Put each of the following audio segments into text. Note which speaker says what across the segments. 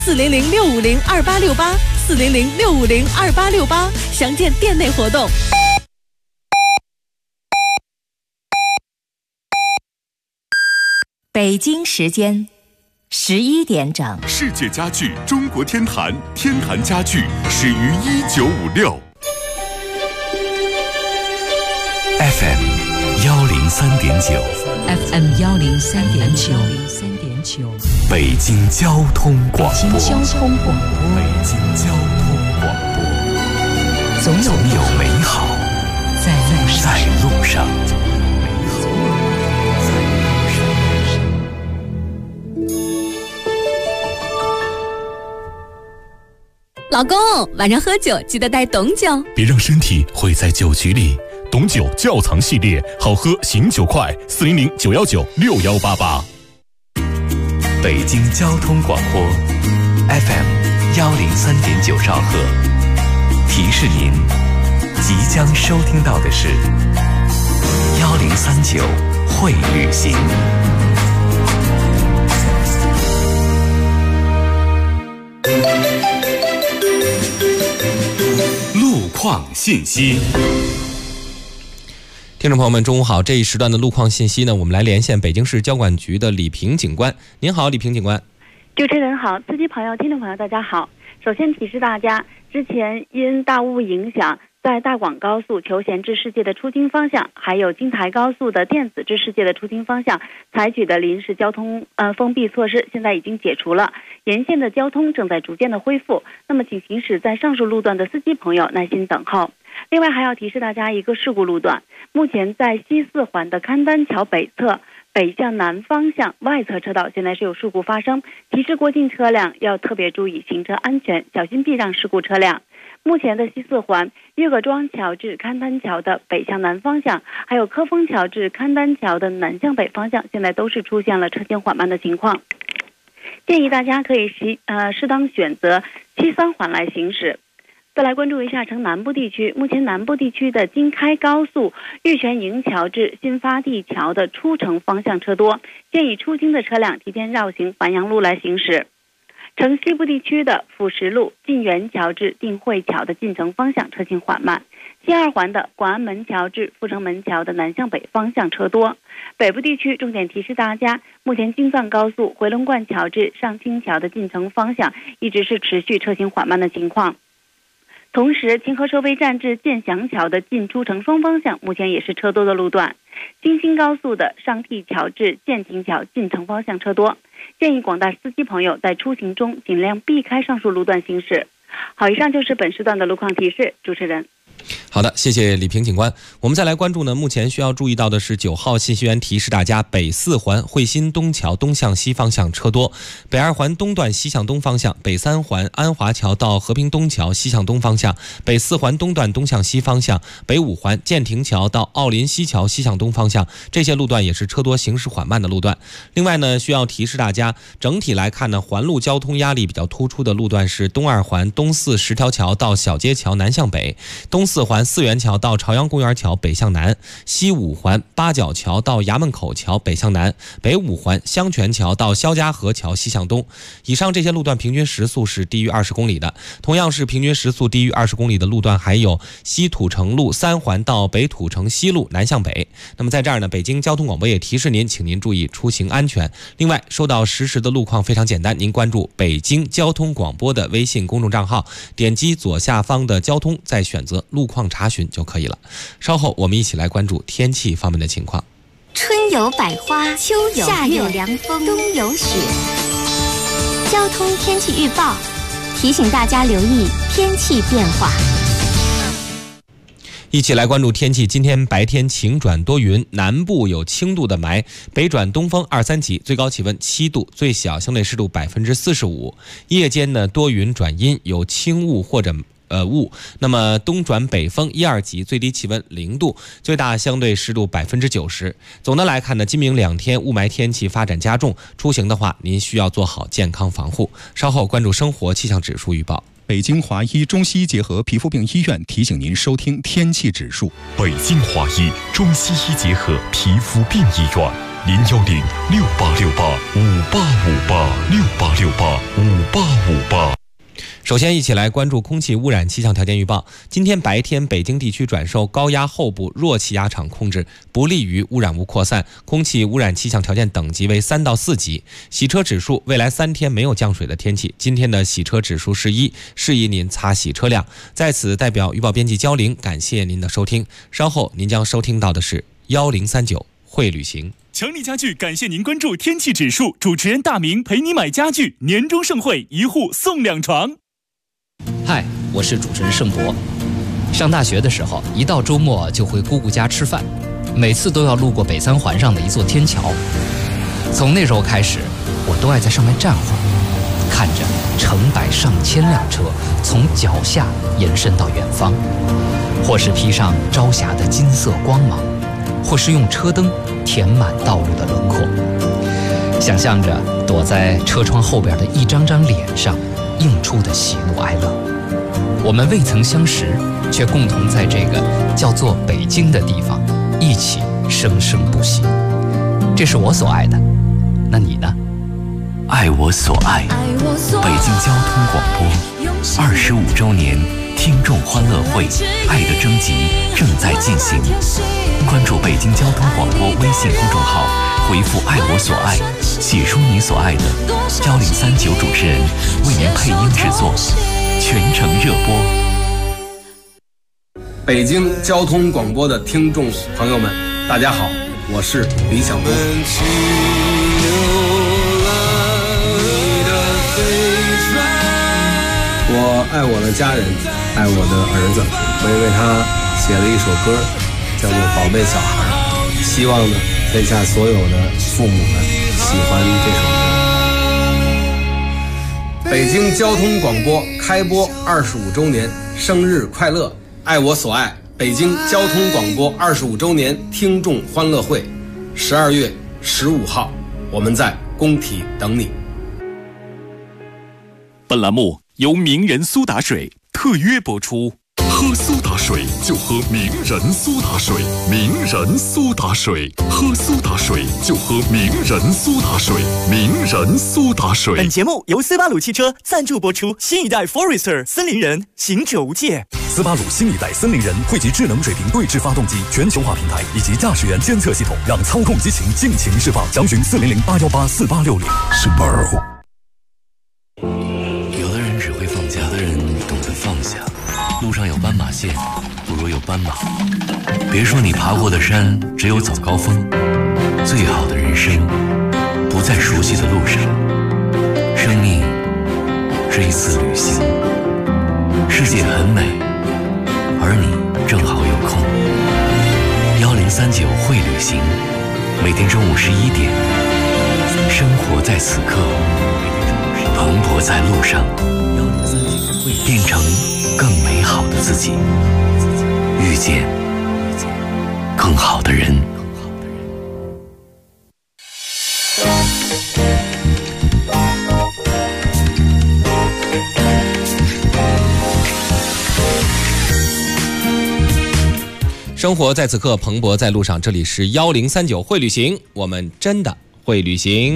Speaker 1: ，400-650-2868，400-650-2868，详见店内活动。
Speaker 2: 北京时间11点整。
Speaker 3: 世界家具中国天坛，天坛家具始于1956。FM 103.9，FM
Speaker 2: 103.9，
Speaker 3: 北京交通广播，
Speaker 2: 北京交通广播，
Speaker 3: 北京交通广播，
Speaker 2: 总有
Speaker 3: 美好
Speaker 2: 在路上。
Speaker 1: 老公，晚上喝酒记得带董酒，
Speaker 3: 别让身体毁在酒局里。董酒窖藏系列，好喝醒酒快，400-919-6188。北京交通广播 FM 103.9兆赫，提示您即将收听到的是1039会旅行。路况信息。
Speaker 4: 听众朋友们，中午好！这一时段的路况信息呢，我们来连线北京市交管局的李平警官。您好，李平警官。
Speaker 5: 主持人好，司机朋友、听众朋友，大家好。首先提示大家，之前因大雾影响，在大广高速求贤至世界的出京方向，还有京台高速的电子至世界的出京方向采取的临时交通封闭措施，现在已经解除了，沿线的交通正在逐渐的恢复。那么，请行驶在上述路段的司机朋友耐心等候。另外还要提示大家一个事故路段，目前在西四环的勘丹桥北侧北向南方向外侧车道现在是有事故发生，提示过境车辆要特别注意行车安全，小心避让事故车辆。目前的西四环岳各庄桥至勘丹桥的北向南方向，还有科丰桥至勘丹桥的南向北方向，现在都是出现了车行缓慢的情况，建议大家可以适当选择西三环来行驶。再来关注一下城南部地区，目前南部地区的京开高速玉泉营桥至新发地桥的出城方向车多，建议出京的车辆提前绕行繁阳路来行驶。城西部地区的辅石路晋源桥至定慧桥的进城方向车行缓慢，西二环的广安门桥至阜成门桥的南向北方向车多。北部地区重点提示大家，目前京藏高速回龙观桥至上清桥的进城方向一直是持续车行缓慢的情况。同时，清河收费站至建祥桥的进出城双方向目前也是车多的路段。京新高速的上替桥至建亭桥进城方向车多，建议广大司机朋友在出行中尽量避开上述路段行驶。好，以上就是本时段的路况提示。主持人。
Speaker 4: 好的，谢谢李平警官。我们再来关注呢，目前需要注意到的是9号信息员提示大家，北四环汇新东桥东向西方向车多，北二环东段西向东方向，北三环安华桥到和平东桥西向东方向，北四环东段东向西方向，北五环建亭桥到奥林西桥西向东方向，这些路段也是车多行驶缓慢的路段。另外呢，需要提示大家，整体来看呢，环路交通压力比较突出的路段是东二环东四十条桥到小街桥南向北，东四环四元桥到朝阳公园桥北向南，西五环八角桥到衙门口桥北向南，北五环香泉桥到肖家河桥西向东。以上这些路段平均时速是低于20公里的。同样是平均时速低于20公里的路段还有西土城路3环到北土城西路南向北。那么在这儿呢，北京交通广播也提示您，请您注意出行安全。另外，收到实时的路况非常简单，您关注北京交通广播的微信公众账号，点击左下方的交通，再选择路况查询就可以了。稍后我们一起来关注天气方面的情况。
Speaker 6: 春有百花，秋有月，夏有凉风，冬有雪。交通天气预报提醒大家留意天气变化。
Speaker 4: 一起来关注天气。今天白天晴转多云，南部有轻度的霾，北转东风2、3级，最高气温7度，最小相对湿度45%。夜间呢多云转阴，有轻雾或者雾，那么东转北风1、2级，最低气温0度，最大相对湿度90%。总的来看呢，今明2天雾霾天气发展加重，出行的话您需要做好健康防护。稍后关注生活气象指数预报。
Speaker 7: 北京华医中西医结合皮肤病医院提醒您收听天气指数。
Speaker 3: 北京华医中西医结合皮肤病医院 01068685858586858
Speaker 4: 首先，一起来关注空气污染气象条件预报。今天白天，北京地区转受高压后部弱气压场控制，不利于污染物扩散，空气污染气象条件等级为3到4级。洗车指数，未来3天没有降水的天气，今天的洗车指数是1，适宜您擦洗车辆。在此，代表预报编辑焦玲，感谢您的收听。稍后您将收听到的是1039会旅行。
Speaker 8: 强力家具感谢您关注天气指数，主持人大明陪你买家具，年终盛会，1户送2床。
Speaker 9: 嗨，我是主持人盛博。上大学的时候，一到周末就回姑姑家吃饭，每次都要路过北三环上的一座天桥。从那时候开始，我都爱在上面站会儿，看着成百上千辆车从脚下延伸到远方，或是披上朝霞的金色光芒，或是用车灯填满道路的轮廓，想象着躲在车窗后边的一张张脸上映出的喜怒哀乐。我们未曾相识，却共同在这个叫做北京的地方一起生生不息。这是我所爱的，那你呢？
Speaker 3: 爱我所爱，北京交通广播25周年听众欢乐会爱的征集正在进行，关注北京交通广播微信公众号，回复爱我所爱，写出你所爱的，1039主持人为您配音制作，全程热播。
Speaker 10: 北京交通广播的听众朋友们，大家好，我是李晓东。我爱我的家人，爱我的儿子，我也为他写了一首歌，叫做《宝贝小孩》，希望呢天下所有的父母们喜欢这首歌。北京交通广播开播25周年，生日快乐！爱我所爱，北京交通广播25周年听众欢乐会，12月15号，我们在工体等你。
Speaker 8: 本栏目由名人苏打水特约播出。
Speaker 11: 喝苏打水就喝名人苏打水，名人苏打水，喝苏打水就喝名人苏打水，名人苏打水。
Speaker 8: 本节目由斯巴鲁汽车赞助播出，新一代 Forester 森林人，行者无界。
Speaker 11: 斯巴鲁新一代森林人汇集智能水平对置发动机、全球化平台以及驾驶员监测系统，让操控激情尽情释放。详询400-818-4860。斯巴鲁。
Speaker 3: 有的人只会放假，有的人懂得放下。路上有斑马线，不如有斑马。别说你爬过的山只有早高峰，最好的人生不在熟悉的路上。生命是一次旅行，世界很美，而你正好有空。1039会旅行，每天中午11点，生活在此刻，蓬勃在路上，变成更美好的自己，遇见更好的人。
Speaker 4: 生活在此刻，蓬勃在路上。这里是1039会旅行，我们真的会旅行。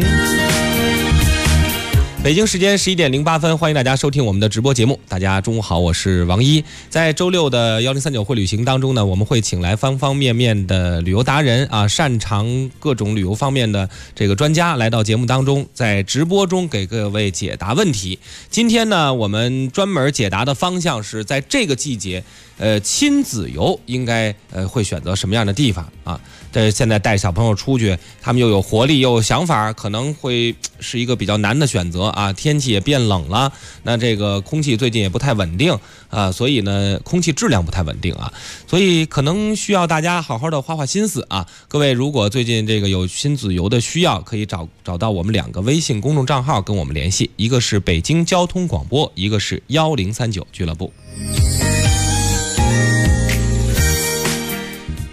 Speaker 4: 北京时间11点08分，欢迎大家收听我们的直播节目。大家中午好，我是王一。在周六的1039会旅行当中呢，我们会请来方方面面的旅游达人啊，擅长各种旅游方面的这个专家来到节目当中，在直播中给各位解答问题。今天呢，我们专门解答的方向是在这个季节，亲子游应该会选择什么样的地方啊？这现在带小朋友出去，他们又有活力又有想法，可能会是一个比较难的选择啊。天气也变冷了，那这个空气最近也不太稳定啊，所以呢，空气质量不太稳定啊，所以可能需要大家好好的花心思啊。各位如果最近这个有亲子游的需要，可以找到我们2个微信公众账号跟我们联系，一个是北京交通广播，一个是1039俱乐部。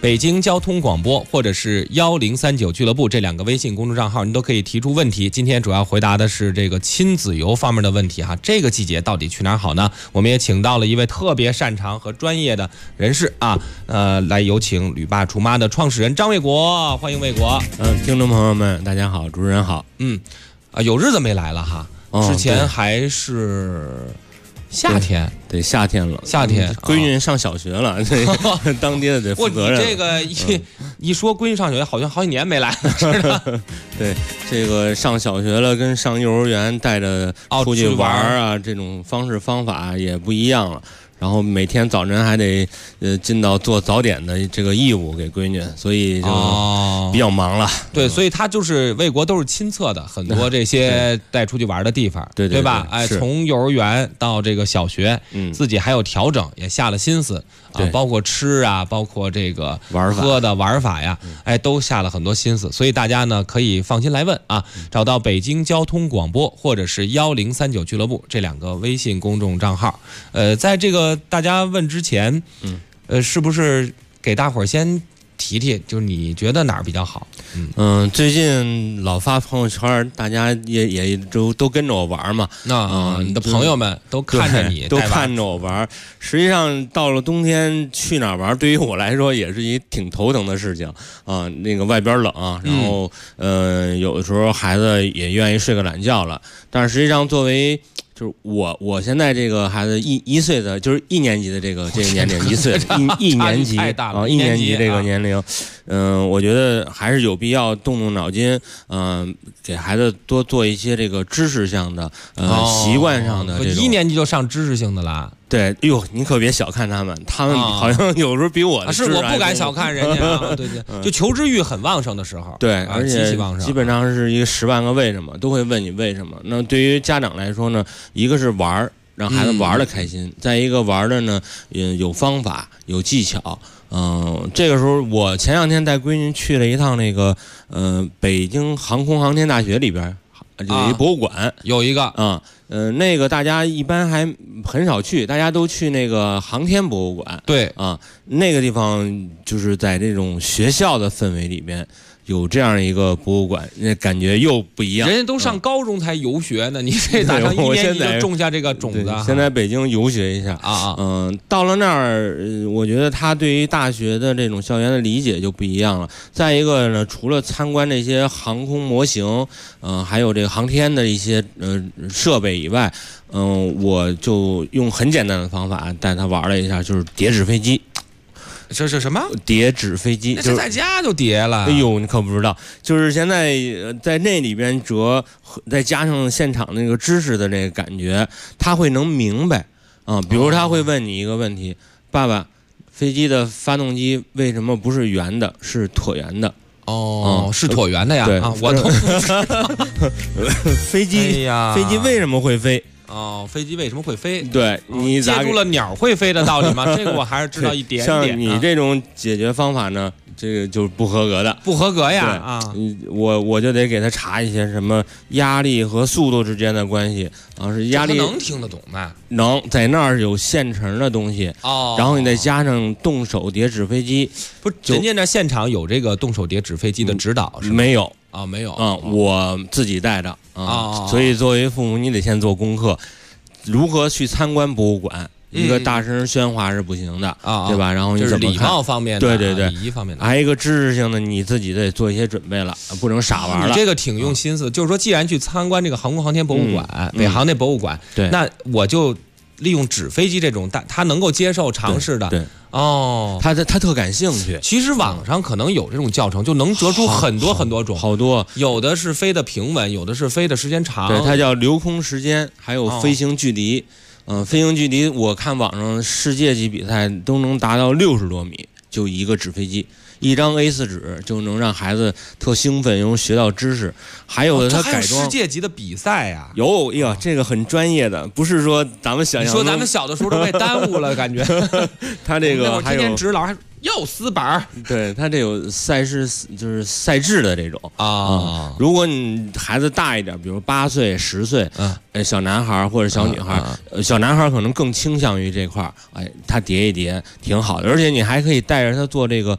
Speaker 4: 北京交通广播或者是1039俱乐部这2个微信公众账号，您都可以提出问题。今天主要回答的是这个亲子游方面的问题哈。这个季节到底去哪儿好呢？我们也请到了一位特别擅长和专业的人士啊，来有请旅爸厨妈的创始人张卫国，欢迎卫国。
Speaker 12: 听众朋友们，大家好，主持人好。
Speaker 4: 有日子没来了哈，之前还是夏天，
Speaker 12: 对，夏天了，
Speaker 4: 夏天，
Speaker 12: 闺女上小学了，这当爹的得负责任。
Speaker 4: 你这个一说闺女上学，好像好几年没来了似的。
Speaker 12: 对，这个上小学了，跟上幼儿园带着出去玩啊，这种方式方法也不一样了。然后每天早晨还得尽到做早点的这个义务给闺女，所以就比较忙了。
Speaker 4: 对，所以他就是卫国都是亲测的很多这些带出去玩的地方，对吧？哎，从幼儿园到这个小学，自己还有调整，也下了心思啊，包括吃啊，包括这个喝的玩法呀，哎，都下了很多心思。所以大家呢可以放心来问啊，找到北京交通广播或者是1039俱乐部这2个微信公众账号。在这个大家问之前，是不是给大伙儿先提提，就是你觉得哪儿比较好？
Speaker 12: 最近老发朋友圈，大家也都跟着我玩嘛。
Speaker 4: 你的朋友们都看着你，
Speaker 12: 都看着我玩。实际上到了冬天去哪儿玩，对于我来说也是一挺头疼的事情啊。那个外边冷，然后有的时候孩子也愿意睡个懒觉了，但是实际上作为就是我现在这个孩子一岁的，就是1年级的这个年龄，1岁一年级啊，1年级这个年龄，我觉得还是有必要动动脑筋，给孩子多做一些这个知识上的习惯上的这种。
Speaker 4: 1年级就上知识性的啦。
Speaker 12: 对，哟，你可别小看他们好像有时候比我的
Speaker 4: 是我不敢小看人家啊，对，就求知欲很旺盛的时候，
Speaker 12: 对，而且基本上是一个10万个为什么，都会问你为什么。那对于家长来说呢，一个是玩，让孩子玩的开心，再一个玩的呢，有方法，有技巧。这个时候我前2天带闺女去了一趟那个北京航空航天大学里边。有一博物馆，
Speaker 4: 有一个
Speaker 12: 那个大家一般还很少去，大家都去那个航天博物馆。
Speaker 4: 对
Speaker 12: 啊，那个地方就是在这种学校的氛围里边有这样一个博物馆，那感觉又不一样。
Speaker 4: 人家都上高中才游学呢，你这咋上1年级就种下这个种子？
Speaker 12: 现在北京游学一下到了那儿，我觉得他对于大学的这种校园的理解就不一样了。再一个呢，除了参观这些航空模型，还有这个航天的一些设备以外，我就用很简单的方法带他玩了一下，就是叠纸飞机。
Speaker 4: 这是什么？
Speaker 12: 叠纸飞机，
Speaker 4: 这在家就叠了。
Speaker 12: 哎呦，你可不知道，就是现在在那里边折，再加上现场那个知识的那个感觉，他会能明白啊。比如他会问你一个问题：爸爸，飞机的发动机为什么不是圆的，是椭圆的？
Speaker 4: 是椭圆的呀。
Speaker 12: 对，
Speaker 4: 我都不知道。
Speaker 12: 飞机为什么会飞？
Speaker 4: 飞机为什么会飞？
Speaker 12: 对，你
Speaker 4: 接住了鸟会飞的道理吗？这个我还是知道一点点。
Speaker 12: 像你这种解决方法呢，这个就是不合格的，
Speaker 4: 不合格呀！
Speaker 12: 我就得给他查一些什么压力和速度之间的关系是压力
Speaker 4: 能听得懂吗？
Speaker 12: 能，在那儿有现成的东西然后你再加上动手叠纸飞机，
Speaker 4: 不，人家那现场有这个动手叠纸飞机的指导是吗？
Speaker 12: 没有。
Speaker 4: 没有
Speaker 12: 我自己带着所以作为父母，你得先做功课，如何去参观博物馆。一个大声喧哗是不行的对吧？然后你怎么看？
Speaker 4: 礼貌方面的，
Speaker 12: 对，
Speaker 4: 礼仪方面的。
Speaker 12: 还有一个知识性的，你自己得做一些准备了，不能傻玩了。
Speaker 4: 你这个挺用心思，就是说，既然去参观这个航空航天博物馆，北航那博物馆，
Speaker 12: 对，
Speaker 4: 那我就利用纸飞机这种，他能够接受尝试的，
Speaker 12: 对。他特感兴趣。
Speaker 4: 其实网上可能有这种教程，就能折出很多很多种，
Speaker 12: 好多。
Speaker 4: 有的是飞的平稳，有的是飞的时间长。
Speaker 12: 对，它叫留空时间，还有飞行距离。飞行距离我看网上世界级比赛都能达到60多米，就一个纸飞机。一张 A4 纸就能让孩子特兴奋，又能学到知识。还有的他改装
Speaker 4: 世界级的比赛呀，
Speaker 12: 有呀，这个很专业的，不是说咱们想象。
Speaker 4: 你说咱们小的时候都被耽误了，感觉。
Speaker 12: 他这个还有
Speaker 4: 天天指老师又撕板。
Speaker 12: 对，他这有赛事，就是赛制的这种如果你孩子大一点，比如8岁、10岁，小男孩或者小女孩，小男孩可能更倾向于这块他叠一叠挺好的，而且你还可以带着他做这个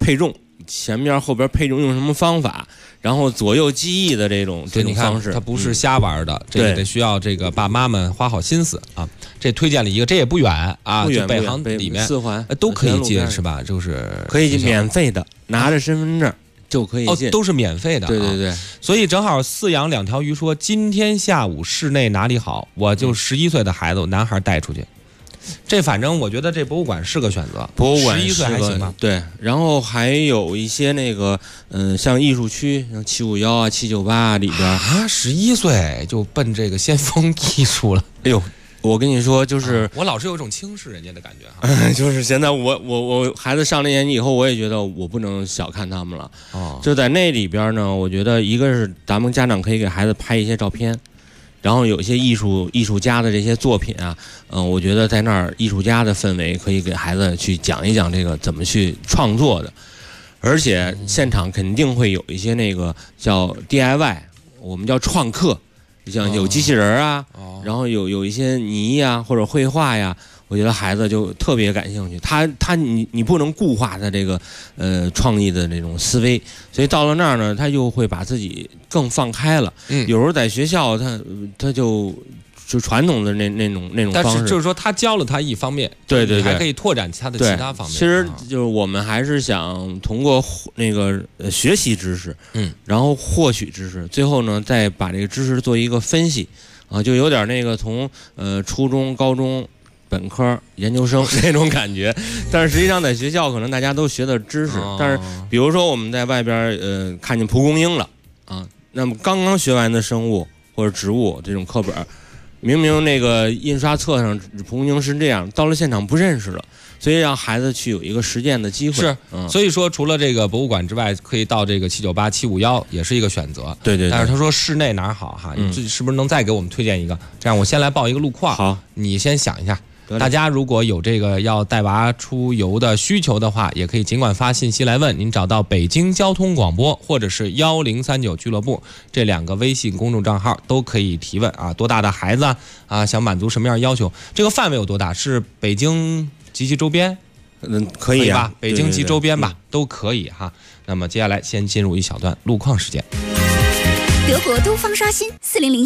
Speaker 12: 配重，前边后边配重用什么方法，然后左右记忆的这种方式，
Speaker 4: 它不是瞎玩的，这个得需要这个爸妈们花好心思啊。这推荐了一个，这也不远啊，就北航里面
Speaker 12: 4环
Speaker 4: 都可以进是吧？就是
Speaker 12: 可以进，免费的，拿着身份证就可以进，
Speaker 4: 都是免费的。
Speaker 12: 对对对，
Speaker 4: 所以正好饲养2条鱼说，今天下午室内哪里好，我就11岁的孩子，男孩带出去。这反正我觉得这博物馆是个选择，
Speaker 12: 博物馆
Speaker 4: 11岁还行吧？
Speaker 12: 对，然后还有一些那个像艺术区，像751啊、798啊里边
Speaker 4: 啊，11岁就奔这个先锋艺术了。
Speaker 12: 哎呦，我跟你说，就是
Speaker 4: 我老是有一种轻视人家的感觉哈。
Speaker 12: 就是现在我孩子上了年级以后，我也觉得我不能小看他们了。哦，就在那里边呢，我觉得一个是咱们家长可以给孩子拍一些照片。然后有一些艺术家的这些作品啊，我觉得在那儿艺术家的氛围可以给孩子去讲一讲这个怎么去创作的，而且现场肯定会有一些那个叫 DIY， 我们叫创客，像有机器人啊，然后有一些泥呀或者绘画呀。我觉得孩子就特别感兴趣，你不能固化他这个创意的那种思维，所以到了那儿呢，他就会把自己更放开了。有时候在学校他就传统的那种方式，
Speaker 4: 但是就是说他教了他一方面，
Speaker 12: 对，
Speaker 4: 还可以拓展他的其他方面。
Speaker 12: 其实就是我们还是想通过那个学习知识，然后获取知识，最后呢再把这个知识做一个分析啊，就有点那个从初中、高中。本科、研究生那种感觉，但是实际上在学校可能大家都学的知识，但是比如说我们在外边看见蒲公英了啊，那么刚刚学完的生物或者植物这种课本，明明那个印刷册上蒲公英是这样，到了现场不认识了，所以让孩子去有一个实践的机会。
Speaker 4: 是，所以说除了这个博物馆之外，可以到这个798、751也是一个选择。
Speaker 12: 对。
Speaker 4: 但是他说室内哪儿好哈？你是不是能再给我们推荐一个？这样我先来报一个路况。
Speaker 12: 好，
Speaker 4: 你先想一下。大家如果有这个要带娃出游的需求的话，也可以尽管发信息来问。您找到北京交通广播或者是1039俱乐部这2个微信公众账号都可以提问啊。多大的孩子啊？想满足什么样的要求？这个范围有多大？是北京及其周边？
Speaker 12: 可以啊，
Speaker 4: 北京及周边吧，都可以哈。那么接下来先进入一小段路况时间。
Speaker 1: 德国东方刷新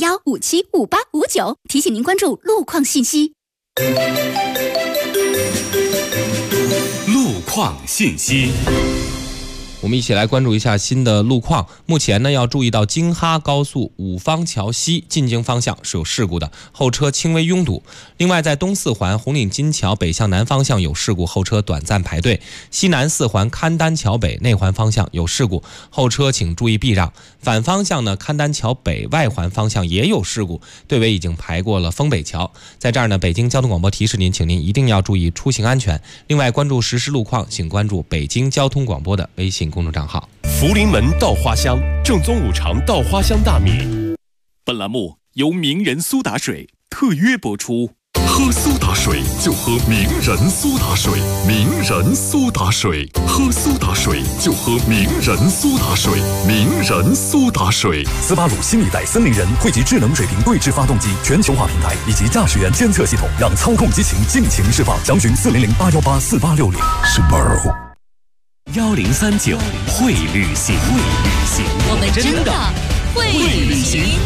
Speaker 1: 4001575859，提醒您关注路况信息。
Speaker 8: 路况信息。
Speaker 4: 我们一起来关注一下新的路况。目前呢，要注意到京哈高速五方桥西进京方向是有事故的，后车轻微拥堵。另外，在东4环红领巾桥北向南方向有事故，后车短暂排队。西南4环勘丹桥北内环方向有事故，后车请注意避让。反方向呢，勘丹桥北外环方向也有事故，队尾已经排过了丰北桥。在这儿呢，北京交通广播提示您，请您一定要注意出行安全。另外，关注实时路况，请关注北京交通广播的微信公众账号。
Speaker 8: 福临门稻花香，正宗5常稻花香大米。本栏目由名人苏打水特约播出。
Speaker 11: 喝苏打水就喝名人苏打水，名人苏打水，喝苏打水就喝名人苏打水，名人苏打水。
Speaker 13: 斯巴鲁新一代森林人汇集智能水平对置发动机、全球化平台以及驾驶员监测系统，让操控激情尽情释放。详询400-818-4860。Subaru。
Speaker 8: 1039会旅行，
Speaker 1: 我们真的会旅行。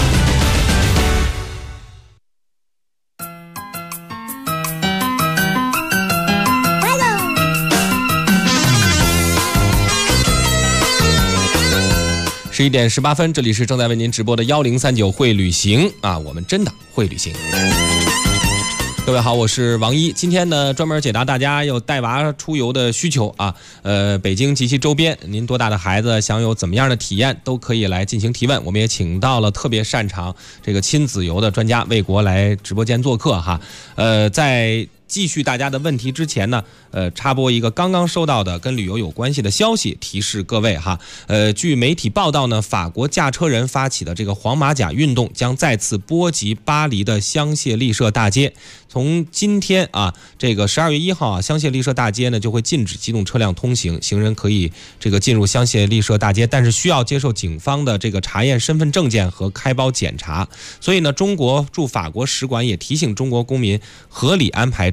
Speaker 4: 11点18分，这里是正在为您直播的1039会旅行啊，我们真的会旅行。各位好，我是王一。今天呢，专门解答大家有带娃出游的需求啊。北京及其周边，您多大的孩子想有怎么样的体验，都可以来进行提问。我们也请到了特别擅长这个亲子游的专家魏国来直播间做客哈。在继续大家的问题之前呢，插播一个刚刚收到的跟旅游有关系的消息，提示各位哈。据媒体报道呢，法国驾车人发起的这个黄马甲运动将再次波及巴黎的香榭丽舍大街。从今天啊，这个12月1号啊，香榭丽舍大街呢就会禁止机动车辆通行，行人可以这个进入香榭丽舍大街，但是需要接受警方的这个查验身份证件和开包检查。所以呢，中国驻法国使馆也提醒中国公民合理安排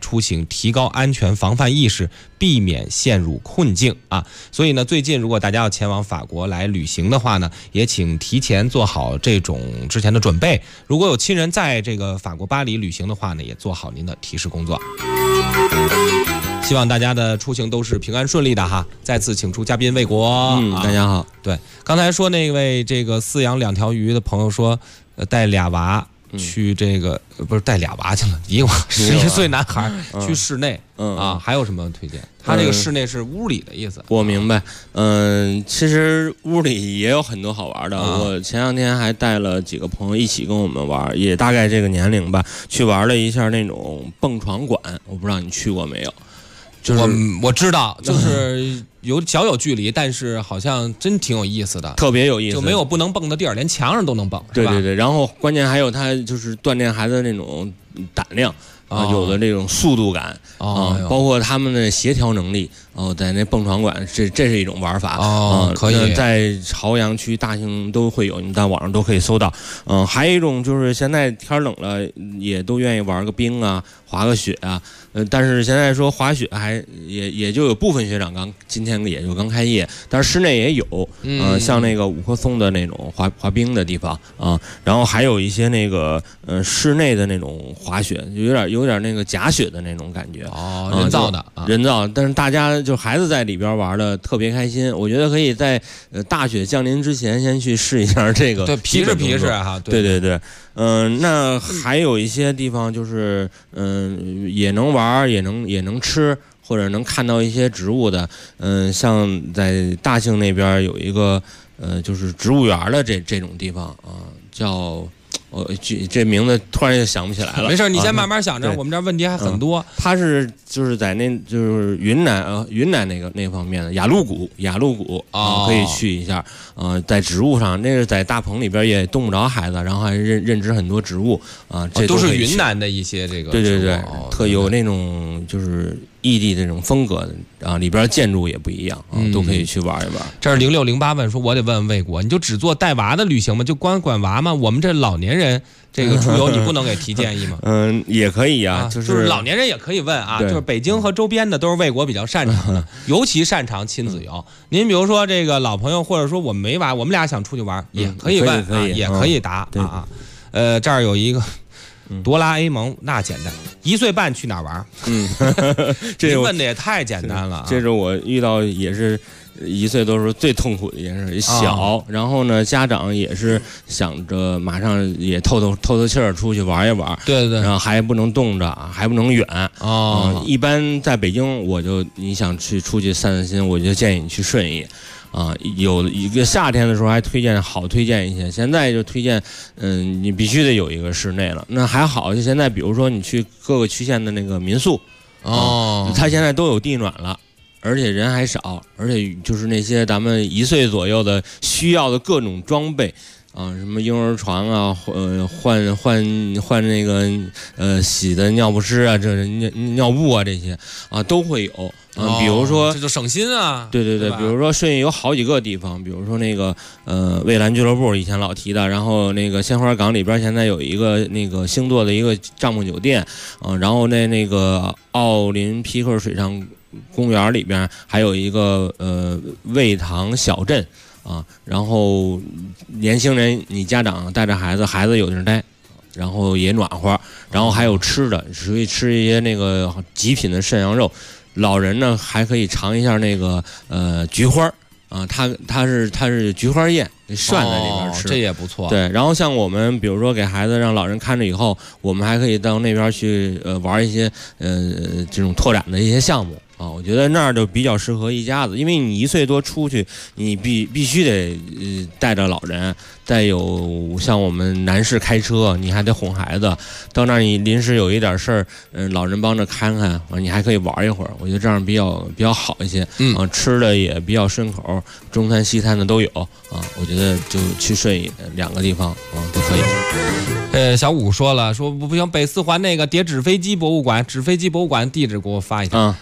Speaker 4: 出行，提高安全防范意识，避免陷入困境啊。所以呢，最近如果大家要前往法国来旅行的话呢，也请提前做好这种之前的准备。如果有亲人在这个法国巴黎旅行的话呢，也做好您的提示工作。希望大家的出行都是平安顺利的哈！再次请出嘉宾魏国。
Speaker 12: 大家好。
Speaker 4: 对，刚才说那位这个饲养2条鱼的朋友说，带俩娃去这个不是带俩娃去了，一个娃11岁男孩去室内啊，还有什么推荐？他这个室内是屋里的意思。
Speaker 12: 我明白。其实屋里也有很多好玩的。我前2天还带了几个朋友一起跟我们玩，也大概这个年龄吧，去玩了一下那种蹦床馆。我不知道你去过没有？就是
Speaker 4: 我知道，就是小有距离，但是好像真挺有意思的，
Speaker 12: 特别有意思，
Speaker 4: 就没有不能蹦的地儿，连墙上都能蹦，是吧？
Speaker 12: 对对对，然后关键还有它就是锻炼孩子那种胆量啊，有的这种速度感啊，包括他们的协调能力。在那蹦床馆，这是一种玩法
Speaker 4: 可以
Speaker 12: 在朝阳区、大兴都会有，你在网上都可以搜到。还有一种就是现在天冷了，也都愿意玩个冰啊，滑个雪啊。但是现在说滑雪也就有部分雪场今天也就刚开业，但是室内也有，像那个五棵松的那种滑冰的地方啊，然后还有一些那个室内的那种滑雪，有点那个假雪的那种感觉
Speaker 4: 人造的，
Speaker 12: 人造，但是大家。就孩子在里边玩的特别开心，我觉得可以在大雪降临之前先去试一下这个，
Speaker 4: 对，皮实哈，
Speaker 12: 对对对，那还有一些地方就是也能玩，也能吃，或者能看到一些植物的，像在大兴那边有一个就是植物园的这种地方啊，叫。这名字突然就想不起来了。
Speaker 4: 没事，你先慢慢想着。我们这儿问题还很多。
Speaker 12: 他就是在就是云南那方面的雅鲁谷可以去一下。在植物上，那是在大棚里边也冻不着孩子，然后还认知很多植物啊。这
Speaker 4: 都是云南的一些这个。
Speaker 12: 对对对，特有那种就是异地这种风格的啊，里边建筑也不一样啊，都可以去玩一玩。
Speaker 4: 这是0608问说，我得问魏国，你就只做带娃的旅行吗？就光管娃吗？我们这老年人这个出游，你不能给提建议吗？
Speaker 12: 也可以啊，
Speaker 4: 就是老年人也可以问啊，就是北京和周边的都是魏国比较擅长的，尤其擅长亲子游。您比如说这个老朋友，或者说我们没娃，我们俩想出去玩，也可以问啊，也可以答啊。这儿有一个。哆啦 A 梦那简单，1岁半去哪儿玩？这问的也太简单了。
Speaker 12: 这是我遇到也是1岁多时候最痛苦的一件事，小，然后呢，家长也是想着马上也透气儿出去玩一玩，
Speaker 4: 对对，
Speaker 12: 然后还不能冻着，还不能远一般在北京，你想出去散散心，我就建议你去顺义。有一个夏天的时候还推荐一些，现在就推荐，你必须得有一个室内了。那还好，就现在比如说你去各个区县的那个民宿，它现在都有地暖了，而且人还少，而且就是那些咱们1岁左右的需要的各种装备。什么婴儿床啊，换那个洗的尿不湿啊，这尿布啊这些啊都会有比如说
Speaker 4: 这就省心啊。
Speaker 12: 对对对，比如说顺义有好几个地方，比如说那个蔚蓝俱乐部以前老提的，然后那个鲜花港里边现在有一个那个星座的一个帐篷酒店然后那个奥林匹克水上公园里边还有一个魏塘小镇。然后年轻人，你家长带着孩子有地儿待，然后也暖和，然后还有吃的，可以吃一些那个极品的涮羊肉。老人呢还可以尝一下那个菊花它是菊花宴，涮在里边吃，
Speaker 4: 这也不错。
Speaker 12: 对，然后像我们比如说给孩子让老人看着以后，我们还可以到那边去玩一些这种拓展的一些项目。我觉得那儿就比较适合一家子，因为你1岁多出去，你必须得带着老人，再有像我们男士开车，你还得哄孩子，到那儿你临时有一点事儿，老人帮着看看，你还可以玩一会儿，我觉得这样比较好一些。吃的也比较顺口，中餐西餐的都有我觉得就去顺义2个地方都可以。
Speaker 4: 小五说了，说不行，北4环那个叠纸飞机博物馆地址给我发一下。不，人家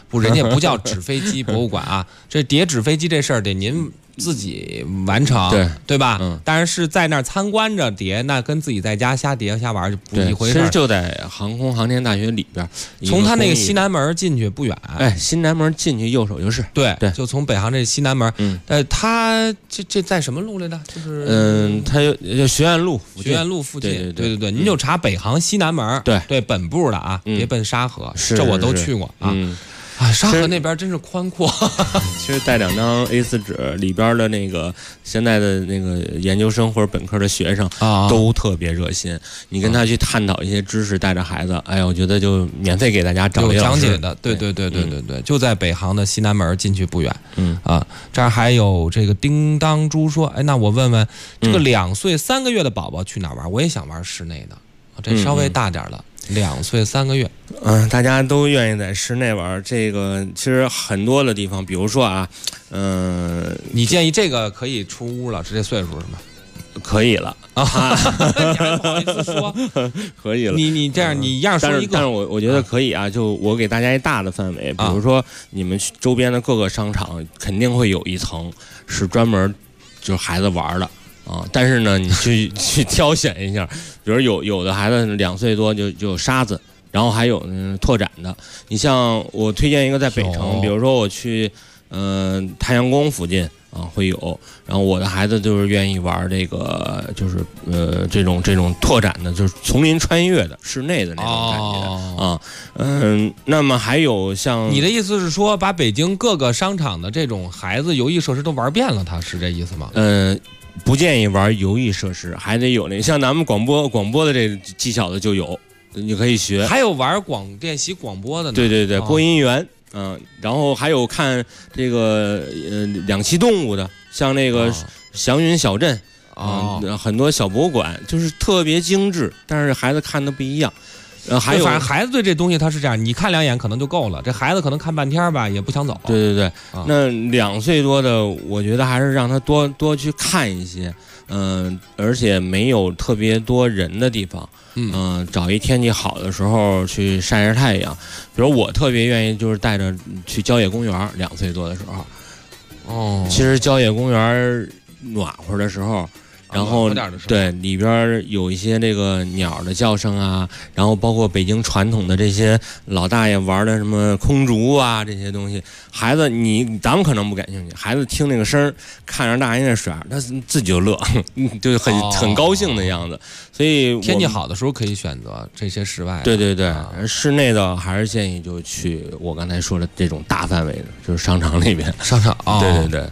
Speaker 4: 也不叫纸飞机博物馆啊，这叠纸飞机这事儿得您自己完成，对吧？当然是在那儿参观着叠，那跟自己在家瞎叠瞎玩就不一回事。
Speaker 12: 其实就在航空航天大学里边，
Speaker 4: 从他那个西南门进去不远。
Speaker 12: 西南门进去右手就是。
Speaker 4: 对，就从北航这西南门。他这在什么路来的？就是
Speaker 12: 他学院路
Speaker 4: 附近。对，您就查北航西南门。对，本部的啊，别奔沙河，这我都去过啊。沙河那边真是宽阔。
Speaker 12: 其实带2张 A4 纸，里边的那个现在的那个研究生或者本科的学生都特别热心。你跟他去探讨一些知识，带着孩子，哎呀，我觉得就免费给大家找
Speaker 4: 有讲解的。对，就在北航的西南门进去不远。这儿还有这个叮当猪说，哎，那我问问这个2岁3个月的宝宝去哪玩？我也想玩室内的，这稍微大点了。2岁3个月，
Speaker 12: 大家都愿意在室内玩。这个其实很多的地方，比如说啊，
Speaker 4: 你建议这个可以出屋了，是这岁数是吗？
Speaker 12: 可以了
Speaker 4: 啊，你还不好意思说？
Speaker 12: 可以了。
Speaker 4: 你这样，你一样说一个。
Speaker 12: 但是我觉得可以啊，就我给大家一大的范围，比如说你们周边的各个商场肯定会有一层是专门就是孩子玩的。但是呢，你去挑选一下，比如有的孩子2岁多就有沙子，然后还有拓展的。你像我推荐一个在北城，比如说我去太阳宫附近会有，然后我的孩子就是愿意玩这个，就是这种拓展的，就是丛林穿越的室内的那种感觉那么还有像
Speaker 4: 你的意思是说，把北京各个商场的这种孩子游艺设施都玩遍了，他是这意思吗？
Speaker 12: 不建议玩游艺设施，还得有那像咱们广播的这技巧的就有，你可以学。
Speaker 4: 还有玩练习广播的呢。
Speaker 12: 对，播音员，然后还有看这个两栖动物的，像那个祥云小镇很多小博物馆就是特别精致，但是孩子看的不一样。还有，
Speaker 4: 反正孩子对这东西他是这样，你看2眼可能就够了，这孩子可能看半天吧也不想走。
Speaker 12: 对，那2岁多的，我觉得还是让他多去看一些，而且没有特别多人的地方，找一天气好的时候去晒晒太阳。比如我特别愿意就是带着去郊野公园，2岁多的时候。其实郊野公园暖和的时候。然后对里边有一些这个鸟的叫声啊，然后包括北京传统的这些老大爷玩的什么空竹啊这些东西，孩子咱们可能不感兴趣，孩子听那个声，看着大爷那耍，他自己就乐，就很高兴的样子。所以
Speaker 4: 天气好的时候可以选择这些室外。
Speaker 12: 对，室内的还是建议就去我刚才说的这种大范围的，就是商场里边。
Speaker 4: 商场
Speaker 12: 对。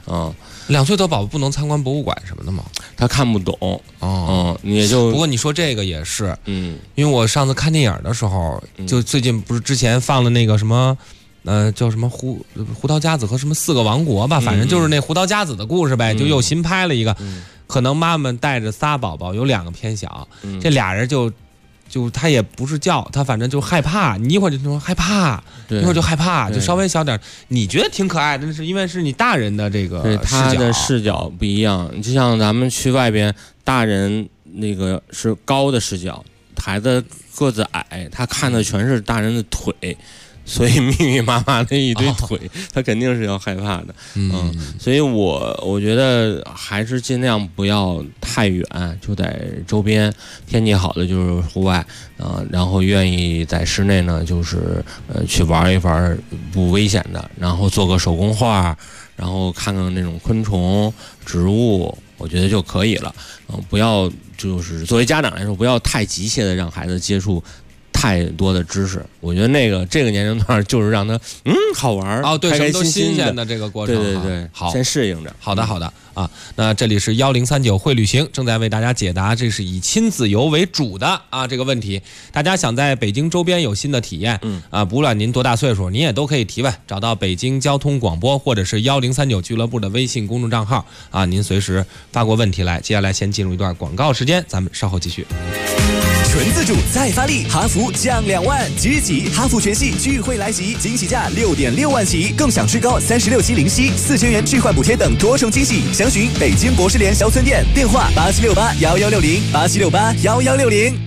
Speaker 4: 2岁多宝宝不能参观博物馆什么的吗？
Speaker 12: 他看不懂你也就。
Speaker 4: 不过你说这个也是，因为我上次看电影的时候，就最近不是之前放了那个什么，叫什么胡桃夹子和什么4个王国吧，反正就是那胡桃夹子的故事呗，就又新拍了一个，可能妈妈带着仨宝宝，有2个偏小，这俩人就他也不是叫他，反正就害怕，你一会儿就说害怕，一会儿就害怕，就稍微小点。你觉得挺可爱的，是因为是你大人的这个视角，
Speaker 12: 他的视角不一样。就像咱们去外边，大人那个是高的视角，孩子个子矮，他看的全是大人的腿。所以密密麻麻的一堆腿，他肯定是要害怕的。所以我觉得还是尽量不要太远，就在周边，天气好的就是户外然后愿意在室内呢，就是去玩一玩不危险的，然后做个手工画，然后看看那种昆虫、植物，我觉得就可以了。不要就是作为家长来说，不要太急切的让孩子接触太多的知识，我觉得这个年龄段就是让他好玩
Speaker 4: 对，
Speaker 12: 开开
Speaker 4: 心心新鲜的这个过程，
Speaker 12: 对，
Speaker 4: 好，
Speaker 12: 先适应着。
Speaker 4: 好的啊，那这里是1039会旅行正在为大家解答，这是以亲子游为主的这个问题。大家想在北京周边有新的体验，不论您多大岁数，您也都可以提问，找到北京交通广播或者是1039俱乐部的微信公众账号您随时发过问题来。接下来先进入一段广告时间，咱们稍后继续。
Speaker 14: 纯自主再发力，哈弗降2万，即日起哈弗全系聚会来袭，惊喜价6.6万起，更享最高36期零息，4000元置换补贴等多重惊喜。详询北京博士联销村店，电话87681160，87681160。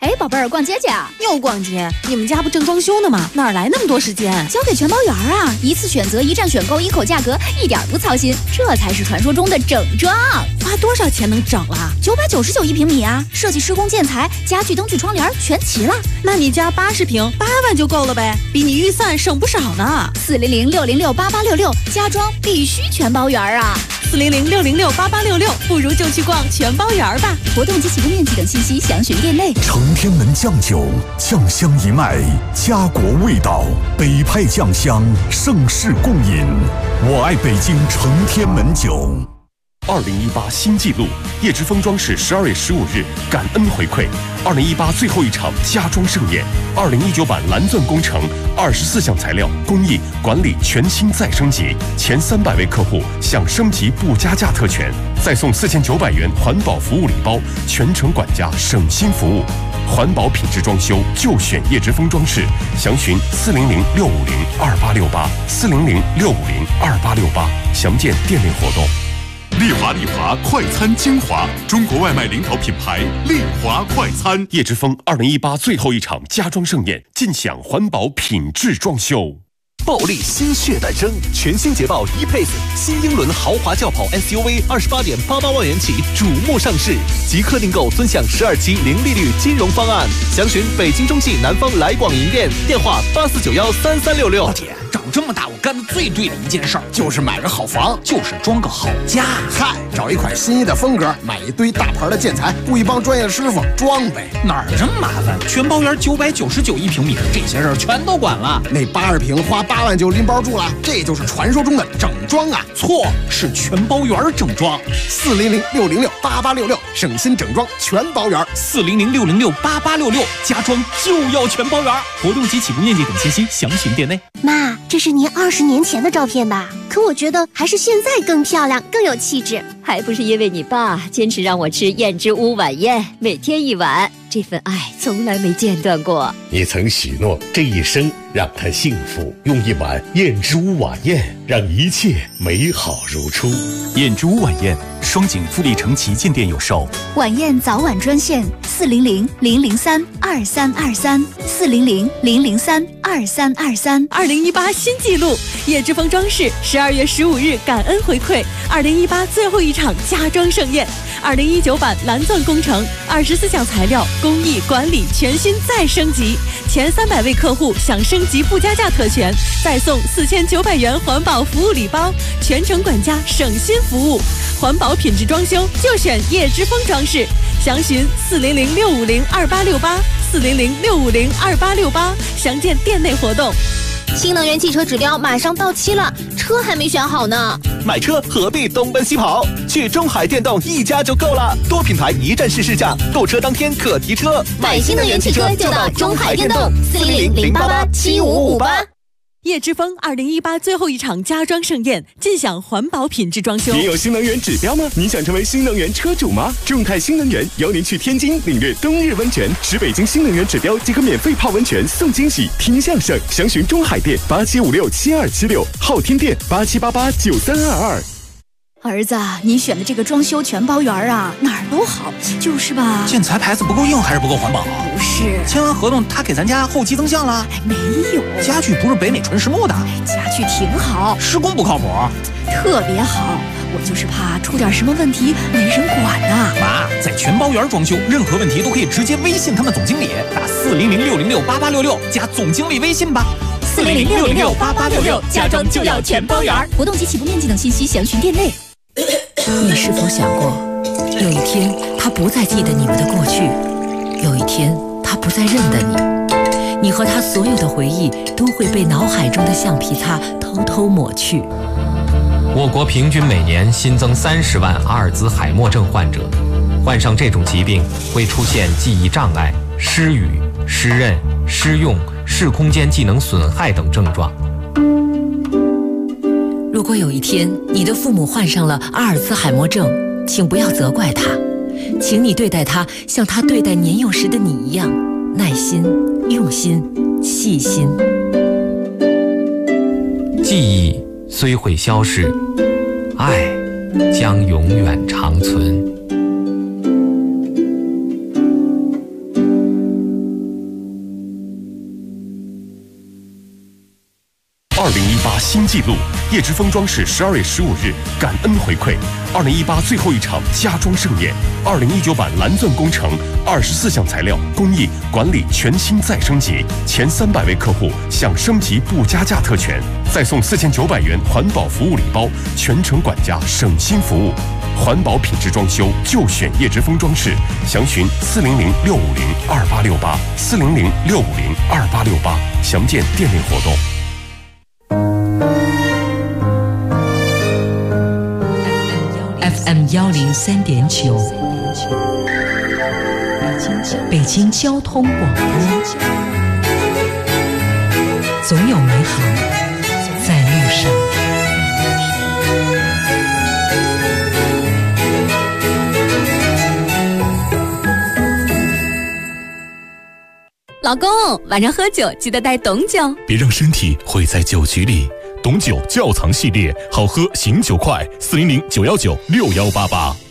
Speaker 1: 哎，宝贝儿，逛街去啊？
Speaker 15: 又逛街？你们家不正装修呢吗？哪来那么多时间？
Speaker 1: 交给全包园啊！一次选择，一站选购，一口价格，一点不操心，这才是传说中的整装。
Speaker 15: 花多少钱能整了
Speaker 1: ？999一平米啊！设计、施工、建材、家具、灯具、窗帘全齐了。
Speaker 15: 那你家80平，8万就够了呗，比你预算省不少呢。
Speaker 1: 400-606-8866，家装必须全包园啊
Speaker 15: ！400-606-8866，不如就去逛全包园吧。
Speaker 1: 活动及起步面积等信息详询店内。
Speaker 13: 承天门酱酒，酱香一脉，家国味道，北派酱香，盛世共饮。我爱北京承天门酒。
Speaker 8: 2018新纪录，叶之峰装饰12月15日感恩回馈2018最后一场家装盛宴，2019版蓝钻工程24项材料工艺管理全新再升级，前300位客户享升级不加价特权，再送4900元环保服务礼包，全程管家省心服务。环保品质装修就选叶之峰装饰，详询400-650-2868，400-650-2868，详见店内活动。
Speaker 11: 丽华快餐精华，中国外卖领导品牌丽华快餐。
Speaker 8: 叶之峰2018最后一场家装盛宴，尽享环保品质装修。
Speaker 14: 暴力心血诞生，全新捷豹 E-Pace 新英伦豪华轿跑 SUV28.88万元起瞩目上市，即刻订购尊享12期零利率金融方案，详询北京中汽南方来广营店，电话84913366。
Speaker 16: 老铁，长这么大我干的最对的一件事儿就是买个好房，就是装个好家。
Speaker 17: 嗨，找一款心仪的风格，买一堆大牌的建材，雇一帮专业的师傅装呗。
Speaker 16: 哪儿这么麻烦？全包园999一平米，这些事儿全都管了。
Speaker 17: 那80平花8万就拎包住了，这就是传说中的整装啊！
Speaker 16: 错，是全包园整装。
Speaker 17: 400-606-8866，省心整装全包园。
Speaker 16: 400-606-8866，家装就要全包园。活动及起步面积等信息详询店内。
Speaker 6: 妈，这是您20年前的照片吧？可我觉得还是现在更漂亮，更有气质。
Speaker 18: 还不是因为你爸坚持让我吃燕之屋晚宴，每天1碗，这份爱从来没间断过。
Speaker 19: 你曾许诺这一生让他幸福，用1碗燕之屋晚宴让一切美好如初。
Speaker 20: 燕之屋晚宴，双井富力城旗舰店有售。
Speaker 1: 晚宴早晚专线400-003-2323，400-003-2323。
Speaker 15: 2018新纪录，叶之峰装饰12月15日感恩回馈2018最后一场家装盛宴，2019版蓝钻工程24项材料工艺管理全新再升级，前300位客户享升级不加价特权，再送4900元环保服务礼包，全程管家省心服务。环保品质装修就选叶之峰装饰，详询400-650-2868，400-650-2868，详见店内活动。
Speaker 6: 新能源汽车指标马上到期了，车还没选好呢。
Speaker 14: 买车何必东奔西跑？去中海电动一家就够了，多品牌一站式试驾，购车当天可提车。
Speaker 6: 买新能源汽车就到中海电动，400-088-7558。
Speaker 15: 叶之峰2018最后一场家装盛宴，尽享环保品质装修。
Speaker 21: 你有新能源指标吗？你想成为新能源车主吗？众泰新能源邀您去天津领略冬日温泉，持北京新能源指标即可免费泡温泉送惊喜，听相声。详询中海店87567276，昊天店87889322。
Speaker 1: 儿子，你选的这个装修全包园啊，哪儿都好，就是吧？
Speaker 16: 建材牌子不够硬还是不够环保？
Speaker 1: 不是，
Speaker 16: 签完合同他给咱家后期增项了？
Speaker 1: 没有，
Speaker 16: 家具不是北美纯实木的，
Speaker 1: 家具挺好，
Speaker 16: 施工不靠谱，
Speaker 1: 特别好。我就是怕出点什么问题没人管呐。
Speaker 16: 妈，在全包园装修，任何问题都可以直接微信他们总经理，打400-606-8866加总经理微信吧。
Speaker 1: 400-606-8866，家装就要全包园。活动及起步面积等信息详询店内。
Speaker 22: 你是否想过，有一天他不再记得你们的过去，有一天他不再认得你，你和他所有的回忆都会被脑海中的橡皮擦偷偷抹去。
Speaker 4: 我国平均每年新增30万阿尔兹海默症患者，患上这种疾病会出现记忆障碍、失语、失认、失用、视空间技能损害等症状。
Speaker 22: 如果有一天你的父母患上了阿尔兹海默症，请不要责怪他，请你对待他像他对待年幼时的你一样，耐心、用心、细心。
Speaker 4: 记忆虽会消逝，爱将永远长存。
Speaker 8: 2018新纪录，叶之峰装饰12月15日感恩回馈2018最后一场家装盛宴，2019版蓝钻工程24项材料工艺管理全新再升级，前300位客户享升级不加价特权，再送4900元环保服务礼包，全程管家省心服务。环保品质装修就选叶之峰装饰，详询400-650-2868，400-650-2868，详见店内活动。
Speaker 22: FM 103.9，北京交通广播，总有美好在路上。
Speaker 1: 老公，晚上喝酒记得带董酒，
Speaker 11: 别让身体毁在酒局里。董酒窖藏系列，好喝醒酒快，400-919-6188。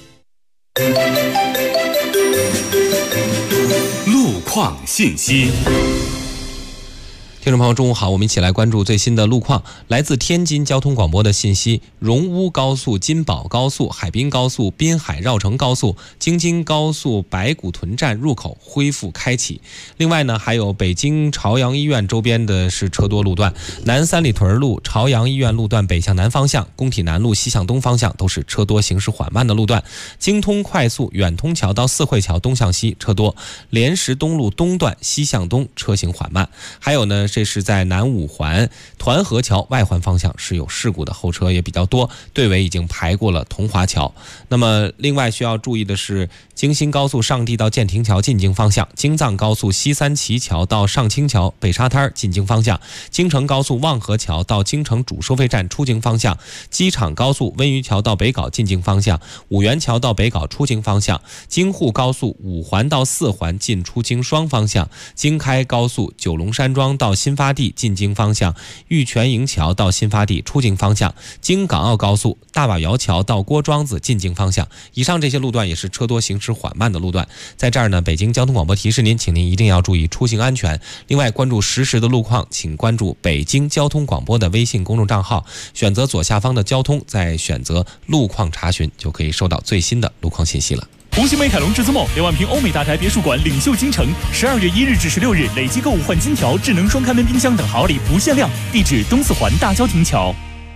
Speaker 3: 路况信息。
Speaker 4: 听众朋友，中午好，我们一起来关注最新的路况。来自天津交通广播的信息：荣乌高速、金宝高速、海滨高速、滨海绕城高速、京津高速白骨屯站入口恢复开启。另外呢，还有北京朝阳医院周边的是车多路段，南三里屯路、朝阳医院路段北向南方向、工体南路西向东方向都是车多行驶缓慢的路段。京通快速远通桥到四惠桥东向西车多，莲石东路东段西向东车行缓慢。还有呢，这是在南五环团河桥外环方向是有事故的，后车也比较多，队尾已经排过了桐华桥。那么另外需要注意的是，京新高速上地到建亭桥进京方向，京藏高速西三旗桥到上清桥北沙滩进京方向，京承高速望河桥到京承主收费站出京方向，机场高速温榆桥到北碏进京方向，五原桥到北碏出京方向，京沪高速五环到四环进出京双方向，京开高速九龙山庄到新发地进京方向，玉泉营桥到新发地出京方向，京港澳高速大瓦窑桥到郭庄子进京方向。以上这些路段也是车多行驶缓慢的路段。在这儿呢，北京交通广播提示您，请您一定要注意出行安全。另外，关注实时的路况，请关注北京交通广播的微信公众账号，选择左下方的交通，再选择路况查询，就可以收到最新的路况信息了。
Speaker 16: 红星美凯龙至尊梦2万平欧美大宅别墅馆领袖京城，12月1日至16日累计购物换金条、智能双开门冰箱等好礼不限量。地址：东四环大郊亭桥。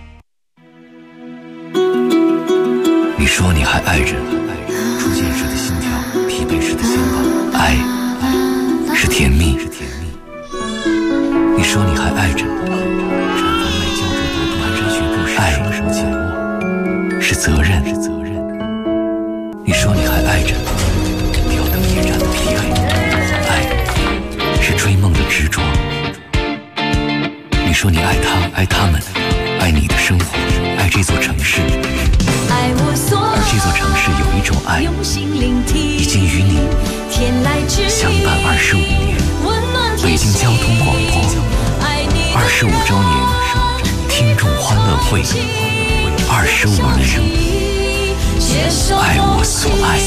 Speaker 3: 你说你还爱着，初见时的心跳，疲惫时的心慌，爱是甜蜜。你说你还爱着，绽放麦焦灼国度，蹒跚学步时爱什么紧握，是责任。你说你还爱着，吊灯夜战的疲惫，爱是追梦的执着。你说你爱他，爱他们，爱你的生活，爱这座城市。而这座城市有一种爱，已经与你相伴25年。北京交通广播25周年听众欢乐会，25年。爱我所爱。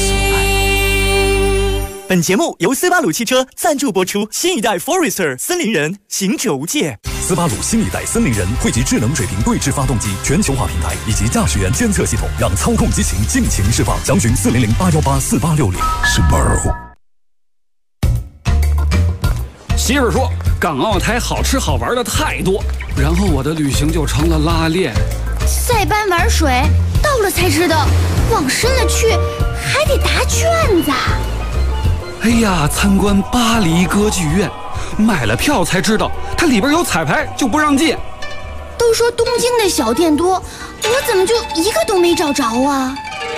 Speaker 14: 本节目由斯巴鲁汽车赞助播出。新一代 Forester 森林人，行者无界。
Speaker 13: 斯巴鲁新一代森林人汇集智能水平对置发动机全球化平台以及驾驶员监测系统，让操控激情尽情释放。详询400-818-4860。Subaru。
Speaker 2: 媳妇说，港澳台好吃好玩的太多，然后我的旅行就成了拉练。
Speaker 5: 塞班玩水，到了才知道，往深了去还得答卷子。
Speaker 2: 哎呀，参观巴黎歌剧院，买了票才知道，它里边有彩排就不让进。
Speaker 5: 都说东京的小店多，我怎么就一个都没找着啊？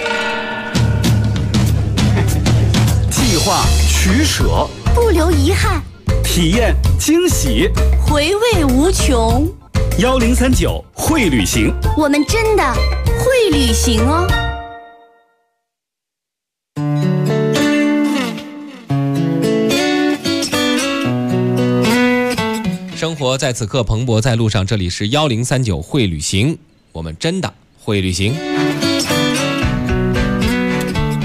Speaker 2: 计划取舍，
Speaker 5: 不留遗憾，
Speaker 2: 体验惊喜，
Speaker 5: 回味无穷。
Speaker 2: 1039会旅行，
Speaker 5: 我们真的会旅行哦。
Speaker 4: 生活在此刻，蓬勃在路上。这里是1039会旅行，我们真的会旅行。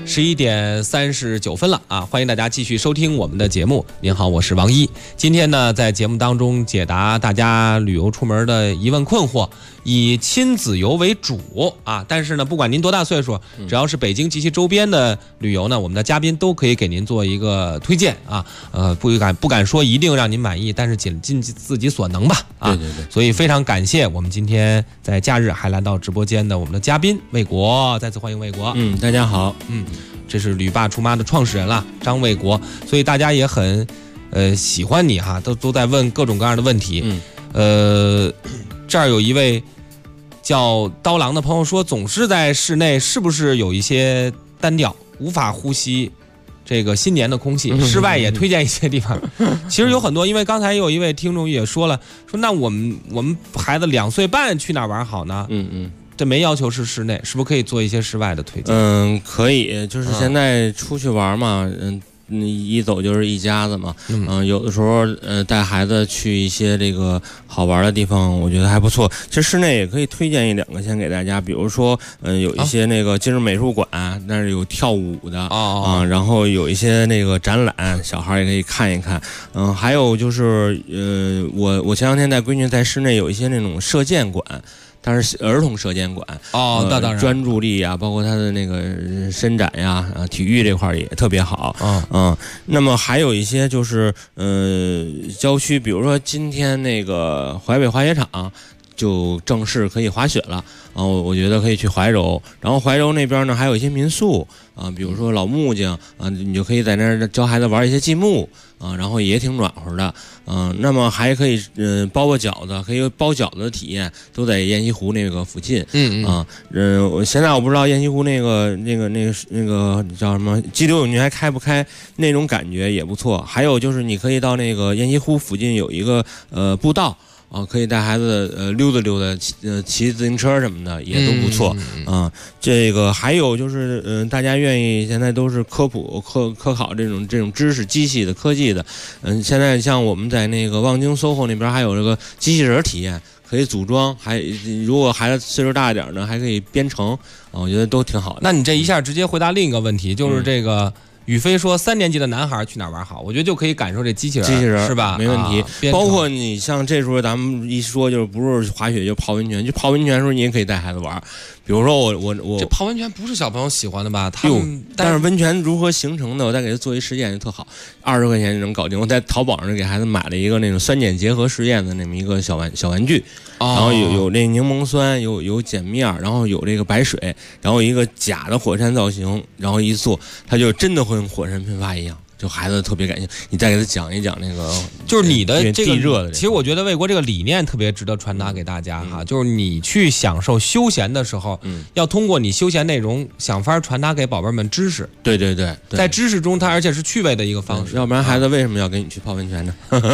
Speaker 4: 11点39分了啊！欢迎大家继续收听我们的节目。您好，我是王一。今天呢，在节目当中解答大家旅游出门的疑问困惑，以亲子游为主啊。但是呢，不管您多大岁数，只要是北京及其周边的旅游呢，我们的嘉宾都可以给您做一个推荐啊。不敢说一定让您满意，但是尽自己所能吧。啊，
Speaker 12: 对。
Speaker 4: 所以非常感谢我们今天在假日还来到直播间的我们的嘉宾魏国，再次欢迎魏国。
Speaker 12: 大家好。
Speaker 4: 这是旅爸出妈的创始人了，张卫国，所以大家也很喜欢你哈，都在问各种各样的问题。这儿有一位叫刀郎的朋友说，总是在室内，是不是有一些单调，无法呼吸这个新年的空气？室外也推荐一些地方。其实有很多，因为刚才有一位听众也说了，说那我们孩子2岁半去哪儿玩好呢？这没要求是室内，是不是可以做一些室外的推荐？
Speaker 12: 可以，就是现在出去玩嘛，一走就是一家子嘛，有的时候带孩子去一些这个好玩的地方，我觉得还不错。其实室内也可以推荐1-2个先给大家，比如说有一些那个今日美术馆，但是有跳舞的然后有一些那个展览，小孩也可以看一看。还有就是我前两天带闺女在室内有一些那种射箭馆。但是儿童射箭馆
Speaker 4: 那当然
Speaker 12: 专注力啊，包括他的那个伸展呀，体育这块也特别好。那么还有一些就是郊区，比如说今天那个淮北滑雪场就正式可以滑雪了，我觉得可以去怀柔。然后怀柔那边呢还有一些民宿比如说老木匠你就可以在那儿教孩子玩一些积木然后也挺暖和的。那么还可以包个饺子，可以包饺子的体验，都在雁西湖那个附近。现在我不知道雁西湖那个叫什么激流勇进还开不开，那种感觉也不错。还有就是你可以到那个雁西湖附近有一个步道。可以带孩子溜达溜达，骑自行车什么的也都不错。这个还有就是大家愿意现在都是科普科考这种知识，机器的科技的。现在像我们在那个望京 SOHO 那边还有这个机器人体验，可以组装，如果孩子岁数大一点呢，还可以编程我觉得都挺好的。
Speaker 4: 那你这一下直接回答另一个问题，就是这个。宇飞说3年级的男孩去哪儿玩好？我觉得就可以感受这机器人是吧？
Speaker 12: 没问题。包括你像这时候咱们一说就是不是滑雪就泡温泉，就泡温泉的时候你也可以带孩子玩。比如说我
Speaker 4: 这泡温泉不是小朋友喜欢的吧？
Speaker 12: 但是温泉如何形成的，我再给他做一实验就特好，20块钱就能搞定。我在淘宝上给孩子买了一个那种酸碱结合实验的那么一个小玩具，然后有那柠檬酸，有碱面，然后有这个白水，然后一个假的火山造型，然后一做，它就真的会跟火山喷发一样。就孩子特别感兴趣，你再给他讲一讲那个，
Speaker 4: 就是你的这个
Speaker 12: 地热的。
Speaker 4: 其实我觉得魏国这个理念特别值得传达给大家哈，就是你去享受休闲的时候，要通过你休闲内容想法传达给宝贝们知识。
Speaker 12: 对，
Speaker 4: 在知识中，它而且是趣味的一个方式。
Speaker 12: 要不然孩子为什么要跟你去泡温泉呢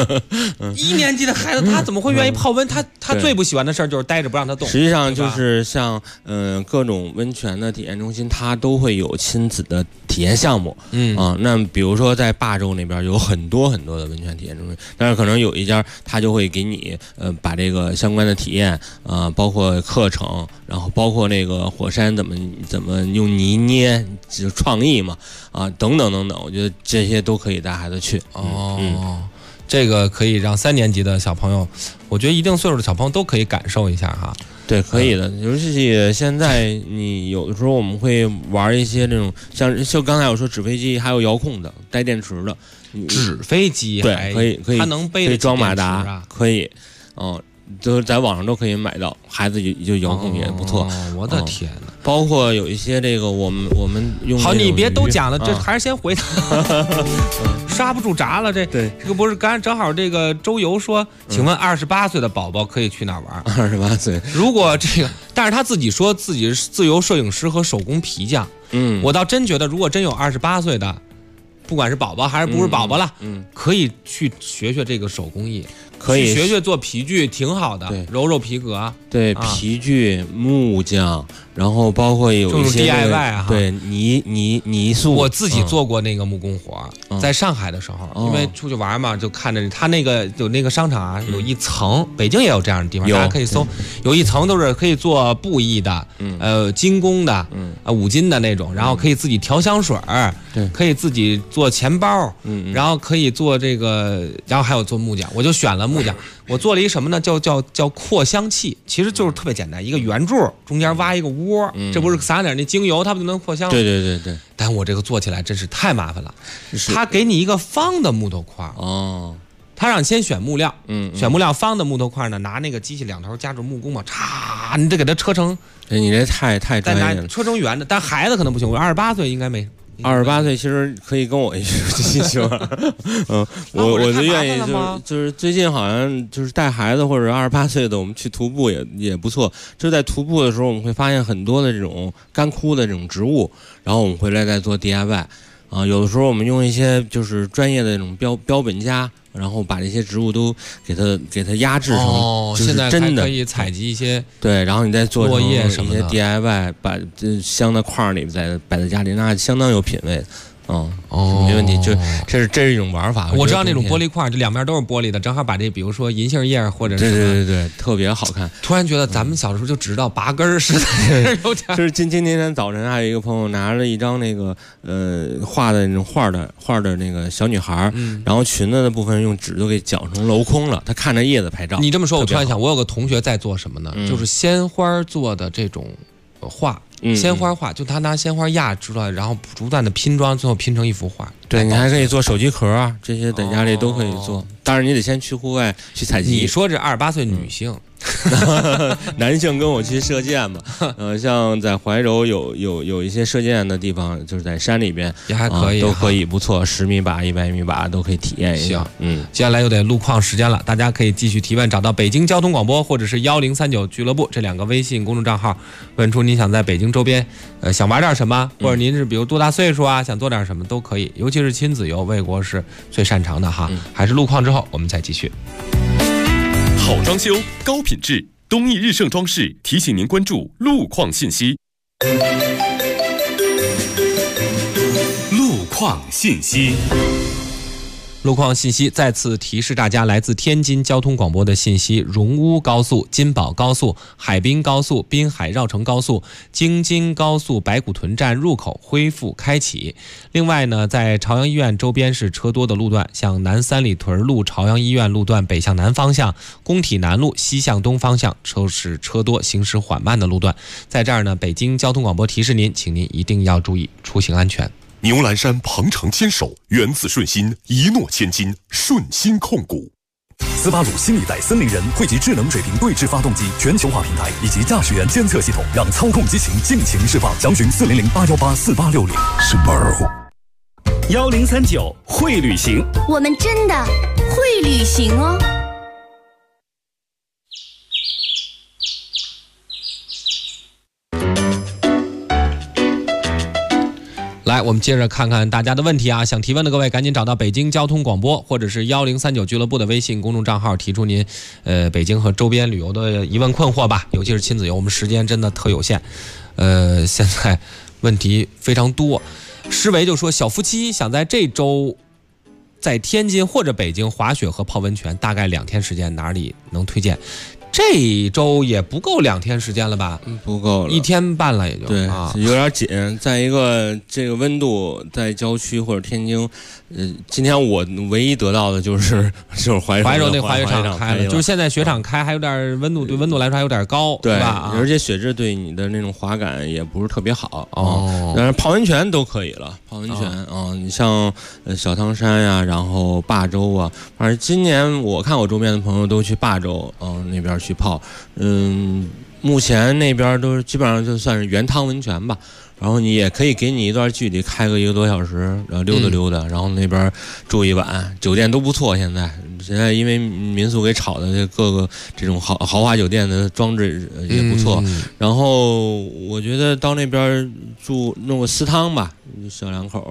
Speaker 4: ？1年级的孩子他怎么会愿意泡温？他最不喜欢的事儿就是待着不让他动。
Speaker 12: 实际上就是像各种温泉的体验中心，它都会有亲子的体验项目。那比如说。在霸州那边有很多很多的温泉体验中心，但是可能有一家他就会给你把这个相关的体验包括课程，然后包括那个火山怎么用泥捏，就创意嘛等等，我觉得这些都可以带孩子去。
Speaker 4: 这个可以让3年级的小朋友，我觉得一定岁数的小朋友都可以感受一下哈。
Speaker 12: 对，可以的。尤其现在你有的时候我们会玩一些这种像刚才我说纸飞机，还有遥控的带电池的
Speaker 4: 纸飞机，
Speaker 12: 对，可以，
Speaker 4: 它能背得
Speaker 12: 装马达，可以，就是在网上都可以买到，孩子就遥控也不错。
Speaker 4: 我的天哪！
Speaker 12: 包括有一些这个我们用
Speaker 4: 好，你别都讲了，这还是先回答。刹不住闸了，这个不是刚正好这个周游说，请问28岁的宝宝可以去哪玩
Speaker 12: ？28岁，
Speaker 4: 如果这个，但是他自己说自己是自由摄影师和手工皮匠，我倒真觉得，如果真有28岁的。不管是宝宝还是不是宝宝了，可以去学这个手工艺。
Speaker 12: 可以
Speaker 4: 学做皮具，挺好的，揉揉皮革。
Speaker 12: 对，皮具、木匠，然后包括有一些
Speaker 4: DIY 啊，
Speaker 12: 对泥塑。
Speaker 4: 我自己做过那个木工活，在上海的时候，因为出去玩嘛，就看着他那个有那个商场啊，有一层，北京也有这样的地方，大家可以搜，有一层都是可以做布艺的，精工的，五金的那种，然后可以自己调香水，可以自己做钱包，然后可以做这个，然后还有做木匠，我就选了木匠。我做了一什么呢？叫扩香器，其实就是特别简单，一个圆柱中间挖一个窝，这不是撒点那精油，它不就能扩香？
Speaker 12: 对。
Speaker 4: 但我这个做起来真是太麻烦了。他给你一个方的木头块他让你先选木料，选木料方的木头块呢，拿那个机器两头夹住木工嘛，嚓，你得给它车成。
Speaker 12: 你这太专业了，
Speaker 4: 车成圆的，但孩子可能不行。我28岁应该没。
Speaker 12: 28岁其实可以跟我一起去玩，我就愿意就是最近好像就是带孩子或者28岁的我们去徒步也不错。就是在徒步的时候，我们会发现很多的这种干枯的这种植物，然后我们回来再做 DIY。有的时候我们用一些就是专业的那种标本夹，然后把这些植物都给它压制成就是真的，
Speaker 4: 现在可以采集一些
Speaker 12: 对，然后你再做
Speaker 4: 落叶
Speaker 12: 什么一些 DIY， 把这镶在框里，再摆在家里，那相当有品位。没问题，就这是一种玩法。
Speaker 4: 我知道那种玻璃块，这两边都是玻璃的，正好把这比如说银杏叶或者
Speaker 12: 是对，特别好看。
Speaker 4: 突然觉得咱们小时候就知道拔根儿是有点。
Speaker 12: 就是今天早晨还有一个朋友拿了一张那个画的那种画的那个小女孩，然后裙子的部分用纸都给绞成镂空了，他看着叶子拍照。
Speaker 4: 你这么说，我突然想，我有个同学在做什么呢？就是鲜花做的这种画。鲜花画，就他拿鲜花压出来，然后不断的拼装，最后拼成一幅画。
Speaker 12: 对，你还可以做手机壳啊，这些在家里都可以做。当然你得先去户外去采集。
Speaker 4: 你说这28岁女性，
Speaker 12: 男性跟我去射箭嘛，像在怀柔有一些射箭的地方，就是在山里边
Speaker 4: 也还可以，
Speaker 12: 都可以不错，10米靶、100米靶都可以体验一下。
Speaker 4: 接下来又得路况时间了，大家可以继续提问，找到北京交通广播或者是1039俱乐部这2个微信公众账号，问出你想在北京周边想玩点什么，或者您是比如多大岁数啊，想做点什么都可以，尤其是亲子游，魏国是最擅长的哈。还是路况之后我们再继续。
Speaker 8: 好装修，高品质，东义日盛装饰提醒您关注路况信息。路况信息。
Speaker 4: 路况信息再次提示大家，来自天津交通广播的信息：荣乌高速、金宝高速、海滨高速、滨海绕城高速、京津高速白骨屯站入口恢复开启。另外呢，在朝阳医院周边是车多的路段，像南三里屯路朝阳医院路段北向南方向、工体南路西向东方向是车多行驶缓慢的路段。在这儿呢，北京交通广播提示您，请您一定要注意出行安全。
Speaker 8: 牛栏山鹏程牵手，源自顺心，一诺千金，顺心控股。
Speaker 13: 斯巴鲁新一代森林人汇集智能水平对置发动机全球化平台以及驾驶员监测系统，让操控激情尽情释放。详询400-818-4860。Subaru
Speaker 20: 1039会旅行，
Speaker 5: 我们真的会旅行哦。
Speaker 4: 来，我们接着看看大家的问题啊！想提问的各位，赶紧找到北京交通广播或者是1039俱乐部的微信公众账号，提出您北京和周边旅游的疑问困惑吧。尤其是亲子游，我们时间真的特有限，现在问题非常多。施维就说，小夫妻想在这周在天津或者北京滑雪和泡温泉，大概2天时间，哪里能推荐？这一周也不够2天时间了吧？
Speaker 12: 不够了
Speaker 4: ，1天半了也就。
Speaker 12: 对，有点紧。再一个，这个温度在郊区或者天津，今天我唯一得到的就是怀柔
Speaker 4: 那滑雪场开了，就是现在雪场开还有点温度，对温度来说还有点高，
Speaker 12: 对
Speaker 4: 吧？
Speaker 12: 而且雪质对你的那种滑感也不是特别好但是泡温泉都可以了，泡温泉你像小汤山呀，然后霸州啊，反正今年我看我周边的朋友都去霸州那边去泡，目前那边都是基本上就算是原汤温泉吧。然后你也可以给你一段距离，开个1个多小时，然后溜达，然后那边住一晚，酒店都不错。现在因为民宿给炒的这各个这种豪华酒店的装置也不错。然后我觉得到那边弄个私汤吧，小两口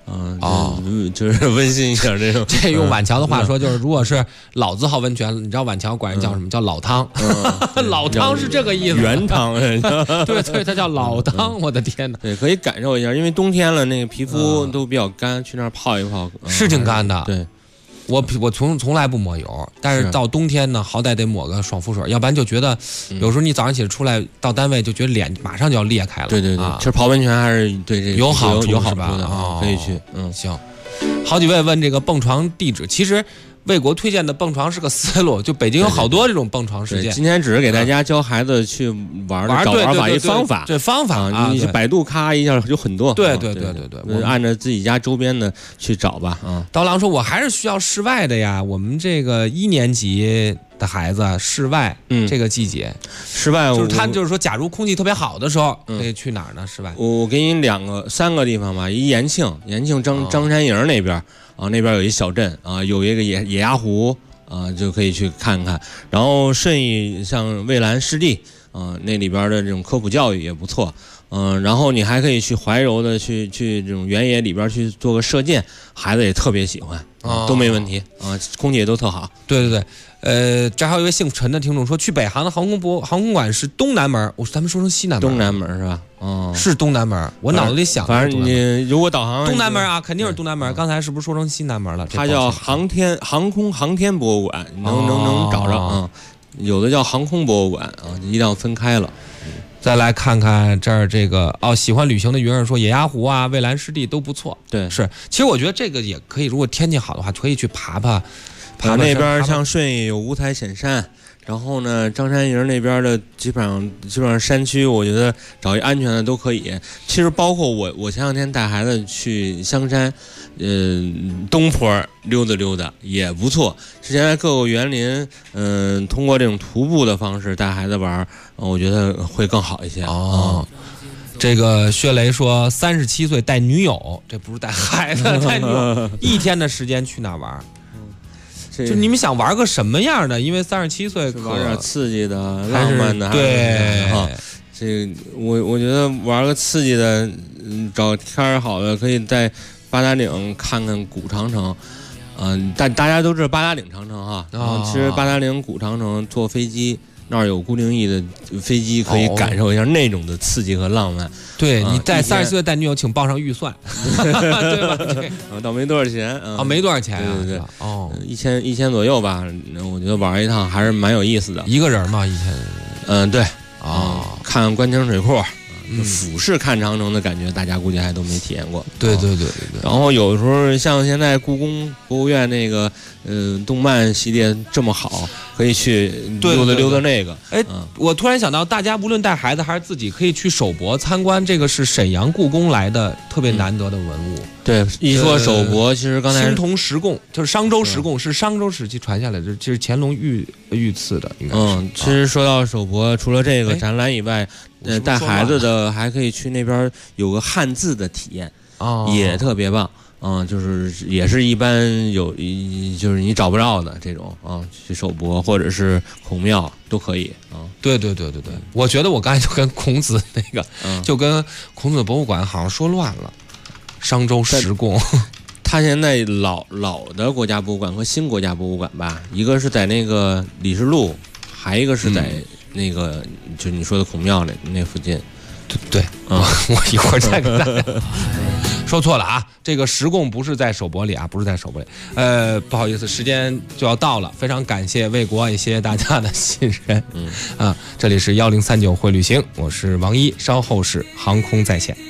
Speaker 12: 就是温馨一下这种。
Speaker 4: 这用晚桥的话说，就是如果是老字号温泉，你知道晚桥管人叫什么？叫老汤。老汤是这个意思。
Speaker 12: 原汤，
Speaker 4: 对，它叫老汤。我的天哪！
Speaker 12: 对，可以感受一下，因为冬天了，那个皮肤都比较干，去那儿泡一泡，
Speaker 4: 是挺干的。
Speaker 12: 对。
Speaker 4: 我从来不抹油，但是到冬天呢，好歹得抹个爽肤水，要不然就觉得有时候你早上起来出来到单位就觉得脸马上就要裂开了。
Speaker 12: 对，其实泡温泉还是对这个
Speaker 4: 有好处
Speaker 12: 是
Speaker 4: 吧？
Speaker 12: 可以去。
Speaker 4: 行。好几位问这个蹦床地址，其实魏国推荐的蹦床是个思路，就北京有好多这种蹦床事件。
Speaker 12: 今天只是给大家教孩子去玩玩法一方法，
Speaker 4: 这方法啊，
Speaker 12: 你百度咔一下有很多。
Speaker 4: 对，
Speaker 12: 我按照自己家周边的去找吧。
Speaker 4: 刀郎说，我还是需要室外的呀。我们这个1年级的孩子，室外，这个季节，
Speaker 12: 室外
Speaker 4: 就是他就是说，假如空气特别好的时候，可以去哪儿呢？室外，
Speaker 12: 我给你3个地方吧。一延庆张山营那边。那边有一小镇有一个野鸭湖就可以去看看。然后顺义像蔚蓝湿地那里边的这种科普教育也不错。然后你还可以去怀柔的去这种原野里边去做个射箭，孩子也特别喜欢，都没问题空气也都特好。
Speaker 4: 对。这还有一位姓陈的听众说，去北航的航空馆是东南门，咱们说成西南门。
Speaker 12: 东南门是吧？
Speaker 4: 是东南门。我脑子里想，
Speaker 12: 反正你如果导航
Speaker 4: 东南门啊，肯定是东南门。刚才是不是说成西南门了？
Speaker 12: 它叫航空航天博物馆，能找着有的叫航空博物馆一定要分开了。
Speaker 4: 再来看看这儿这个喜欢旅行的云儿说，野鸭湖啊、蔚蓝湿地都不错。
Speaker 12: 对，
Speaker 4: 是。其实我觉得这个也可以，如果天气好的话，可以去爬
Speaker 12: 那边像顺义有五彩显山，然后呢张山营那边的基本上山区，我觉得找一安全的都可以。其实包括我前两天带孩子去香山东坡溜达也不错。之前在各个园林通过这种徒步的方式带孩子玩，我觉得会更好一些。
Speaker 4: 这个薛雷说，37岁带女友，这不是带孩子，带女友1天的时间去哪玩？就你们想玩个什么样的？因为37岁
Speaker 12: 玩点刺激的、浪漫的，
Speaker 4: 对。
Speaker 12: 这我觉得玩个刺激的，找天好的可以在八达岭看看古长城。但大家都知道八达岭长城哈。其实八达岭古长城坐飞机。那儿有固定翼的飞机，可以感受一下那种的刺激和浪漫。
Speaker 4: 对，你带37岁带女友，请报上预算，对吧？
Speaker 12: 倒没多少钱
Speaker 4: 没多少钱啊。
Speaker 12: 对，1000左右吧。我觉得玩一趟还是蛮有意思的。
Speaker 4: 一个人嘛，1000。
Speaker 12: 对。看看官清水库。俯视看长城的感觉，大家估计还都没体验过。
Speaker 4: 对。
Speaker 12: 然后有时候像现在故宫博物院那个动漫系列这么好，可以去溜达那个。
Speaker 4: 我突然想到，大家无论带孩子还是自己，可以去首博参观。这个是沈阳故宫来的特别难得的文物。
Speaker 12: 对，一说首博，其实刚才
Speaker 4: 青铜石供就是商周石供，是商周时期传下来的，这是乾隆御赐的，应该是。
Speaker 12: 其实说到首博，除了这个展览以外，带孩子的还可以去那边有个汉字的体验，也特别棒。就是也是一般就是你找不着的这种去首博或者是孔庙都可以
Speaker 4: 对，我觉得我刚才就跟孔子那个，就跟孔子博物馆好像说乱了，商周石供。
Speaker 12: 他现在老的国家博物馆和新国家博物馆吧，一个是在那个李氏路，还一个是在那个就你说的孔庙那附近。
Speaker 4: 对，我一会儿再跟大家说错了啊，这个石供不是在首博里啊，不是在首博里。不好意思，时间就要到了，非常感谢魏国，也谢谢大家的信任。这里是1039会旅行，我是王一，稍后是航空在线。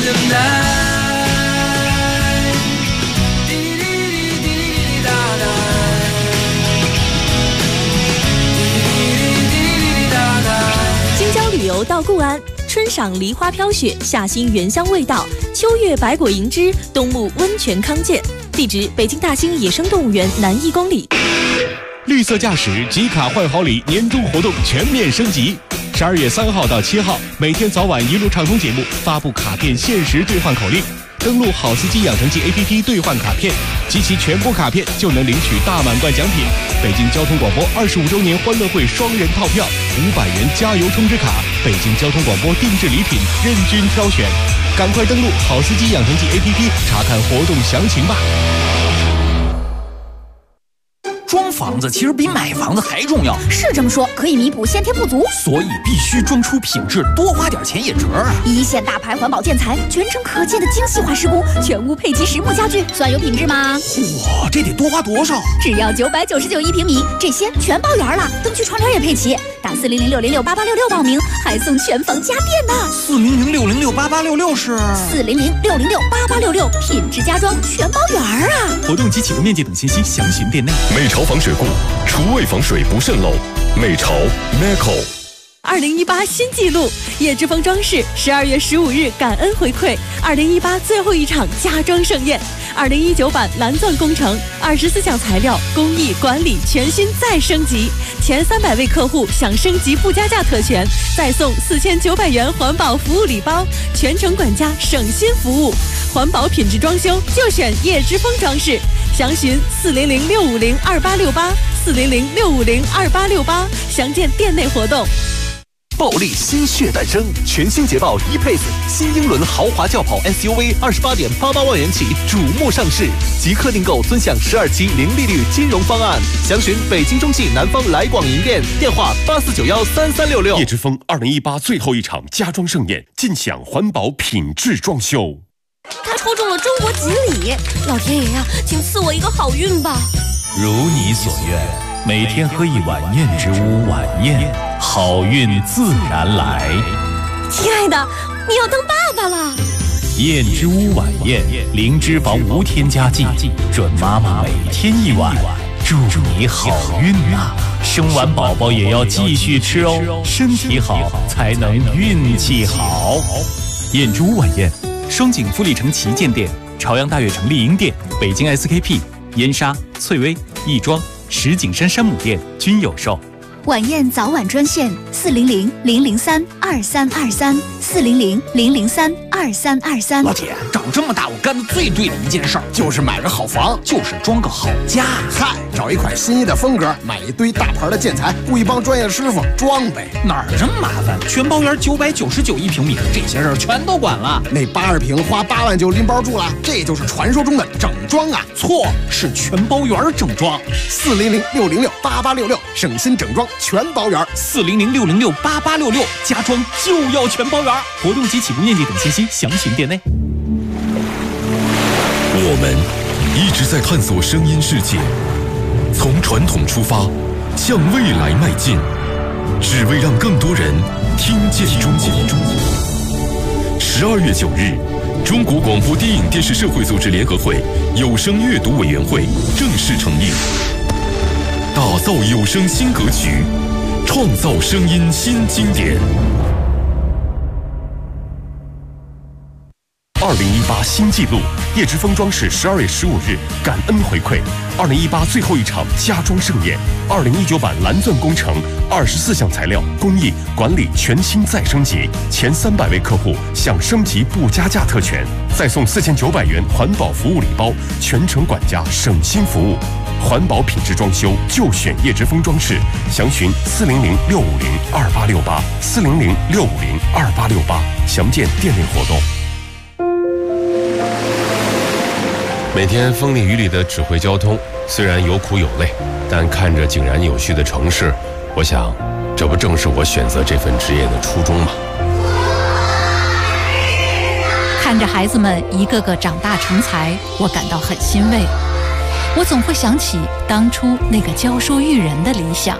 Speaker 15: 到固安，春赏梨花飘雪，夏欣原香味道，秋月百果盈枝，冬沐温泉康健。地址：北京大兴野生动物园南1公里。
Speaker 21: 绿色驾驶集卡换好礼年终活动全面升级，12月3号到7号，每天早晚一路畅通节目发布卡片限时兑换口令，登录好司机养成记 APP 兑换卡片，集齐全部卡片就能领取大满贯奖品。北京交通广播25周年欢乐会双人套票，500元加油充值卡。
Speaker 16: 北京交通广播定制礼品任君挑选，赶快登录好司机养成记 APP 查看活动详情吧。
Speaker 7: 装房子其实比买房子还重要，
Speaker 1: 是这么说，可以弥补先天不足，
Speaker 7: 所以必须装出品质，多花点钱也值啊！
Speaker 1: 一线大牌环保建材，全程可见的精细化施工，全屋配齐实木家具，算有品质吗？
Speaker 7: 哇，这得多花多少？
Speaker 1: 只要999一平米，这些全包圆了，灯具窗帘也配齐。打400-606-8866报名，还送全房家电呢。
Speaker 7: 400-606-8866是
Speaker 1: 400-606-8866，品质家装全包圆啊！
Speaker 16: 活动及启动面积等信息详询店内。
Speaker 8: 美潮防水固，厨卫防水不渗漏。美潮 Meco。
Speaker 15: 2018新纪录，叶之峰装饰12月15日感恩回馈2018最后一场家装盛宴，2019版蓝钻工程24项材料工艺管理全新再升级，前300位客户享升级附加价特权，再送4900元环保服务礼包，全程管家省心服务，环保品质装修就选叶之峰装饰，详询400-650-2868，400-650-2868，详见店内活动。
Speaker 14: 暴力新血诞生，全新捷豹 E-Pace 新英伦豪华轿跑 SUV28.88万元起瞩目上市，即刻订购尊享12期零利率金融方案，详询北京中汽南方来广营店，电话84913366。
Speaker 8: 叶之峰2018最后一场家装盛宴，尽享环保品质装修。
Speaker 5: 他抽中了中国锦鲤，老天爷呀，请赐我一个好运吧！
Speaker 20: 如你所愿，每天喝一碗燕之屋晚宴，好运自然来。
Speaker 5: 亲爱的，你要当爸爸了。
Speaker 20: 燕之屋晚宴，零脂肪无添加剂，准妈妈每天一碗，祝你好运啊！生完宝宝也要继续吃哦，身体好才能运气好。
Speaker 16: 燕之屋晚宴，双井富力城旗舰店、朝阳大悦城丽婴店、北京 SKP、燕莎、翠微、亦庄、石景山山姆店均有售。
Speaker 1: 晚宴早晚专线400-003-2323，400-003-2323。
Speaker 7: 老铁，长这么大我干的最对的一件事儿
Speaker 17: 就是买个好房，
Speaker 7: 就是装个好家。
Speaker 17: 嗨，找一款心仪的风格，买一堆大牌的建材，雇一帮专业师傅装呗。
Speaker 7: 哪儿这么麻烦？全包圆999一平米，这些事儿全都管了。
Speaker 17: 那80平花8万就拎包住了，这就是传说中的整装啊！
Speaker 7: 错，是全包圆整装。
Speaker 17: 400-606-8866，省心整装全包圆。
Speaker 16: 400-606-8866，家装就要全包圆。活动及启动面积等信息详询店内。
Speaker 11: 我们一直在探索声音世界，从传统出发，向未来迈进，只为让更多人听见中国。12月9日，中国广播电影电视社会组织联合会有声阅读委员会正式成立，打造有声新格局，创造声音新经典。
Speaker 8: 2018新纪录，叶之峰装饰12月15日感恩回馈2018最后一场家装盛宴，2019版蓝钻工程24项材料工艺管理全新再升级，前300位客户享升级不加价特权，再送4900元环保服务礼包，全程管家省心服务，环保品质装修就选叶之峰装饰，详询400-650-2868，400-650-2868，详见店内活动。每天风里雨里的指挥交通，虽然有苦有累，但看着井然有序的城市，我想，这不正是我选择这份职业的初衷吗？
Speaker 9: 看着孩子们一个个长大成才，我感到很欣慰。我总会想起当初那个教书育人的理想。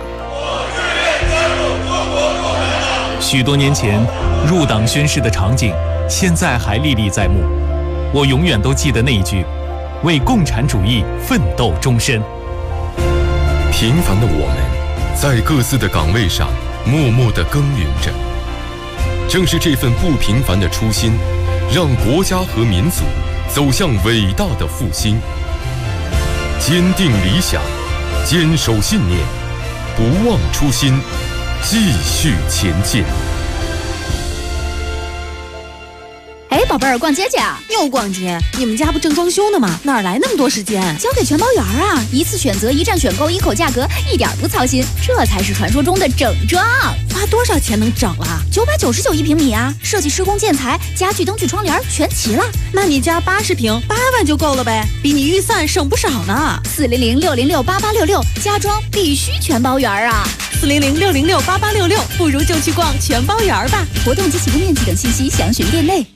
Speaker 16: 许多年前入党宣誓的场景，现在还历历在目。我永远都记得那一句：为共产主义奋斗终身。
Speaker 11: 平凡的我们，在各自的岗位上默默地耕耘着。正是这份不平凡的初心，让国家和民族走向伟大的复兴。坚定理想，坚守信念，不忘初心，继续前进。
Speaker 1: 宝贝儿，逛街去啊？
Speaker 15: 又逛街？你们家不正装修呢吗？哪来那么多时间？
Speaker 1: 交给全包园啊！一次选择，一站选购，一口价格，一点不操心，这才是传说中的整装。
Speaker 15: 花多少钱能整了
Speaker 1: ？999一平米啊！设计、施工、建材、家具、灯具、窗帘全齐了。
Speaker 15: 那你家80平，8万就够了呗，比你预算省不少呢。
Speaker 1: 400-606-8866，家装必须全包园啊
Speaker 15: ！400-606-8866，不如就去逛全包园吧。
Speaker 1: 活动及启动面积等信息详询店内。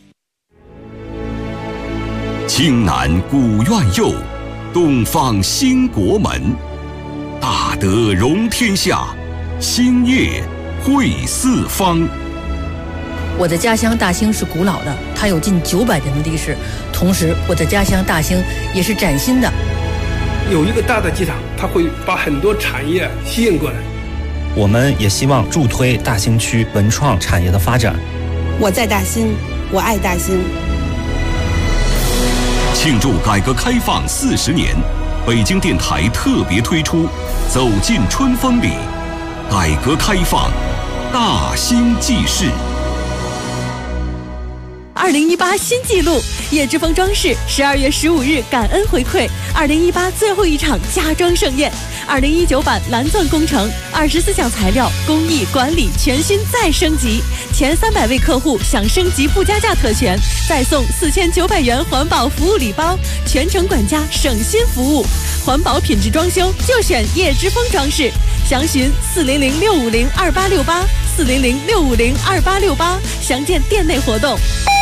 Speaker 11: 青南古院右，东方兴国门。大德容天下，兴业惠四方。
Speaker 10: 我的家乡大兴是古老的，它有近900年的历史。同时，我的家乡大兴也是崭新的。
Speaker 18: 有一个大的机场，它会把很多产业吸引过来。
Speaker 23: 我们也希望助推大兴区文创产业的发展。
Speaker 24: 我在大兴，我爱大兴。
Speaker 11: 庆祝改革开放40年，北京电台特别推出《走进春风里》，改革开放大兴记事。
Speaker 15: 2018新纪录，叶之峰装饰12月15日感恩回馈2018最后一场家装盛宴，2019版蓝钻工程24项材料工艺管理全新再升级，前300位客户享升级附加价特权，再送4900元环保服务礼包，全程管家省心服务，环保品质装修就选叶之峰装饰，详询400-650-2868，400-650-2868，详见店内活动。